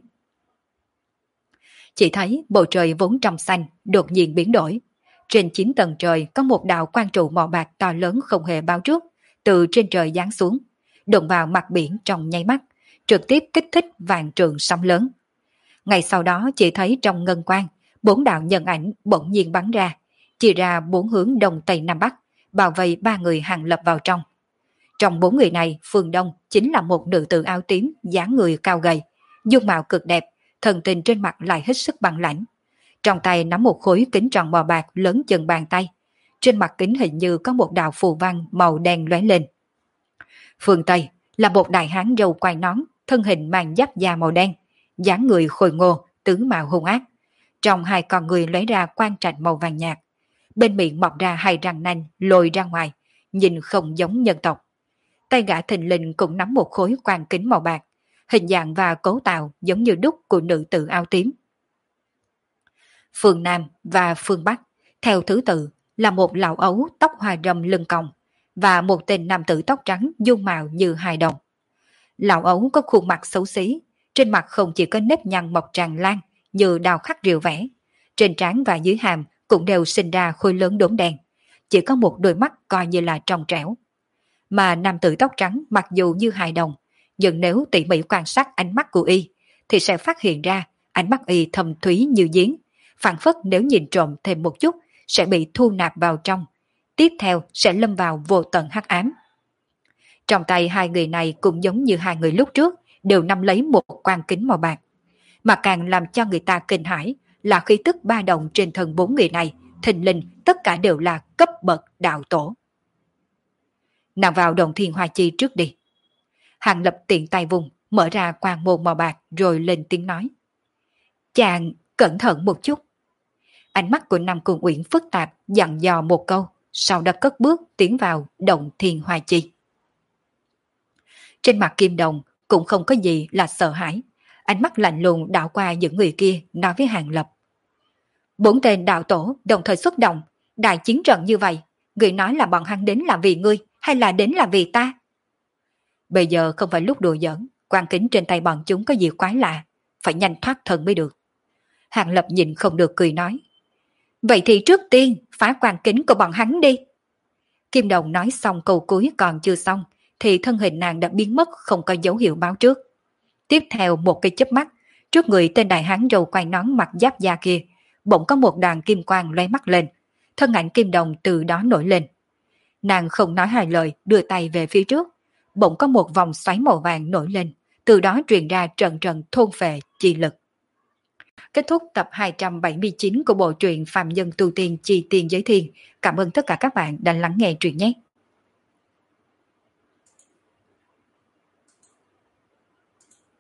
Chỉ thấy bầu trời vốn trong xanh đột nhiên biến đổi. Trên 9 tầng trời có một đạo quang trụ màu bạc to lớn không hề báo trước, từ trên trời giáng xuống, đụng vào mặt biển trong nháy mắt, trực tiếp kích thích vạn trượng sóng lớn. Ngay sau đó chỉ thấy trong ngân quang, 4 đạo nhân ảnh bỗng nhiên bắn ra, chia ra 4 hướng đông tây nam bắc, bảo vệ 3 người Hàng Lập vào trong. Trong 4 người này, phương đông chính là một nữ tử áo tím, dáng người cao gầy, dung mạo cực đẹp, thần tình trên mặt lại hết sức băng lãnh. Trong tay nắm một khối kính tròn màu bạc lớn chừng bàn tay, trên mặt kính hình như có một đạo phù văn màu đen lóe lên. Phương Tây là một đại hán râu quai nón, thân hình mang giáp da màu đen, dáng người khôi ngô, tướng mạo hung ác. Trong hai con người lóe ra quang trạch màu vàng nhạt, bên miệng mọc ra hai răng nanh lồi ra ngoài, nhìn không giống nhân tộc. Tay gã thình lình cũng nắm một khối quang kính màu bạc, hình dạng và cấu tạo giống như đúc của nữ tử áo tím. Phương Nam và phương Bắc, theo thứ tự là một lão ấu tóc hoa râm lưng cong và một tên nam tử tóc trắng dung mạo như hài đồng. Lão ấu có khuôn mặt xấu xí, trên mặt không chỉ có nếp nhăn mọc tràn lan như đào khắc rìu vẽ, trên trán và dưới hàm cũng đều sinh ra khối lớn đốm đen, chỉ có một đôi mắt coi như là trong trẻo. Mà nam tử tóc trắng mặc dù như hài đồng, nhưng nếu tỉ mỉ quan sát ánh mắt của y, thì sẽ phát hiện ra ánh mắt y thâm thúy như giếng, phảng phất nếu nhìn trộm thêm một chút sẽ bị thu nạp vào trong, tiếp theo sẽ lâm vào vô tận hắc ám. Trong tay hai người này cũng giống như hai người lúc trước, đều nắm lấy một quan kính màu bạc. Mà càng làm cho người ta kinh hãi là khí tức ba động trên thân 4 người này, thình lình tất cả đều là cấp bậc đạo tổ. Nàng vào Động Thiên Hoa Chi trước đi. Hàng Lập tiện tay vùng, mở ra quang môn màu bạc rồi lên tiếng nói. Chàng cẩn thận một chút. Ánh mắt của Nam Cung Uyển phức tạp dặn dò một câu, sau đó cất bước tiến vào Động Thiên Hoa Chi. Trên mặt Kim Đồng cũng không có gì là sợ hãi, ánh mắt lạnh lùng đảo qua những người kia, nói với Hàng Lập. 4 tên đạo tổ đồng thời xuất động, đại chiến trận như vậy, người nói là bọn hắn đến là vì ngươi hay là đến là vì ta? Bây giờ không phải lúc đùa giỡn, quan kính trên tay bọn chúng có gì quái lạ, phải nhanh thoát thân mới được. Hàng Lập nhìn không được cười nói. Vậy thì trước tiên phá quan kính của bọn hắn đi. Kim Đồng nói xong câu cuối còn chưa xong, thì thân hình nàng đã biến mất không có dấu hiệu báo trước. Tiếp theo một cái chớp mắt, trước người tên đại hán râu quai nón mặc giáp da kia, bỗng có một đoàn kim quang lóe mắt lên, thân ảnh Kim Đồng từ đó nổi lên. Nàng không nói hai lời, đưa tay về phía trước, bỗng có một vòng xoáy màu vàng nổi lên, từ đó truyền ra trận trận thôn phệ chi lực. Kết thúc tập 279 của bộ truyện Phàm Nhân Tu Tiên Chi Tiên Giới Thiên. Cảm ơn tất cả các bạn đã lắng nghe truyện nhé.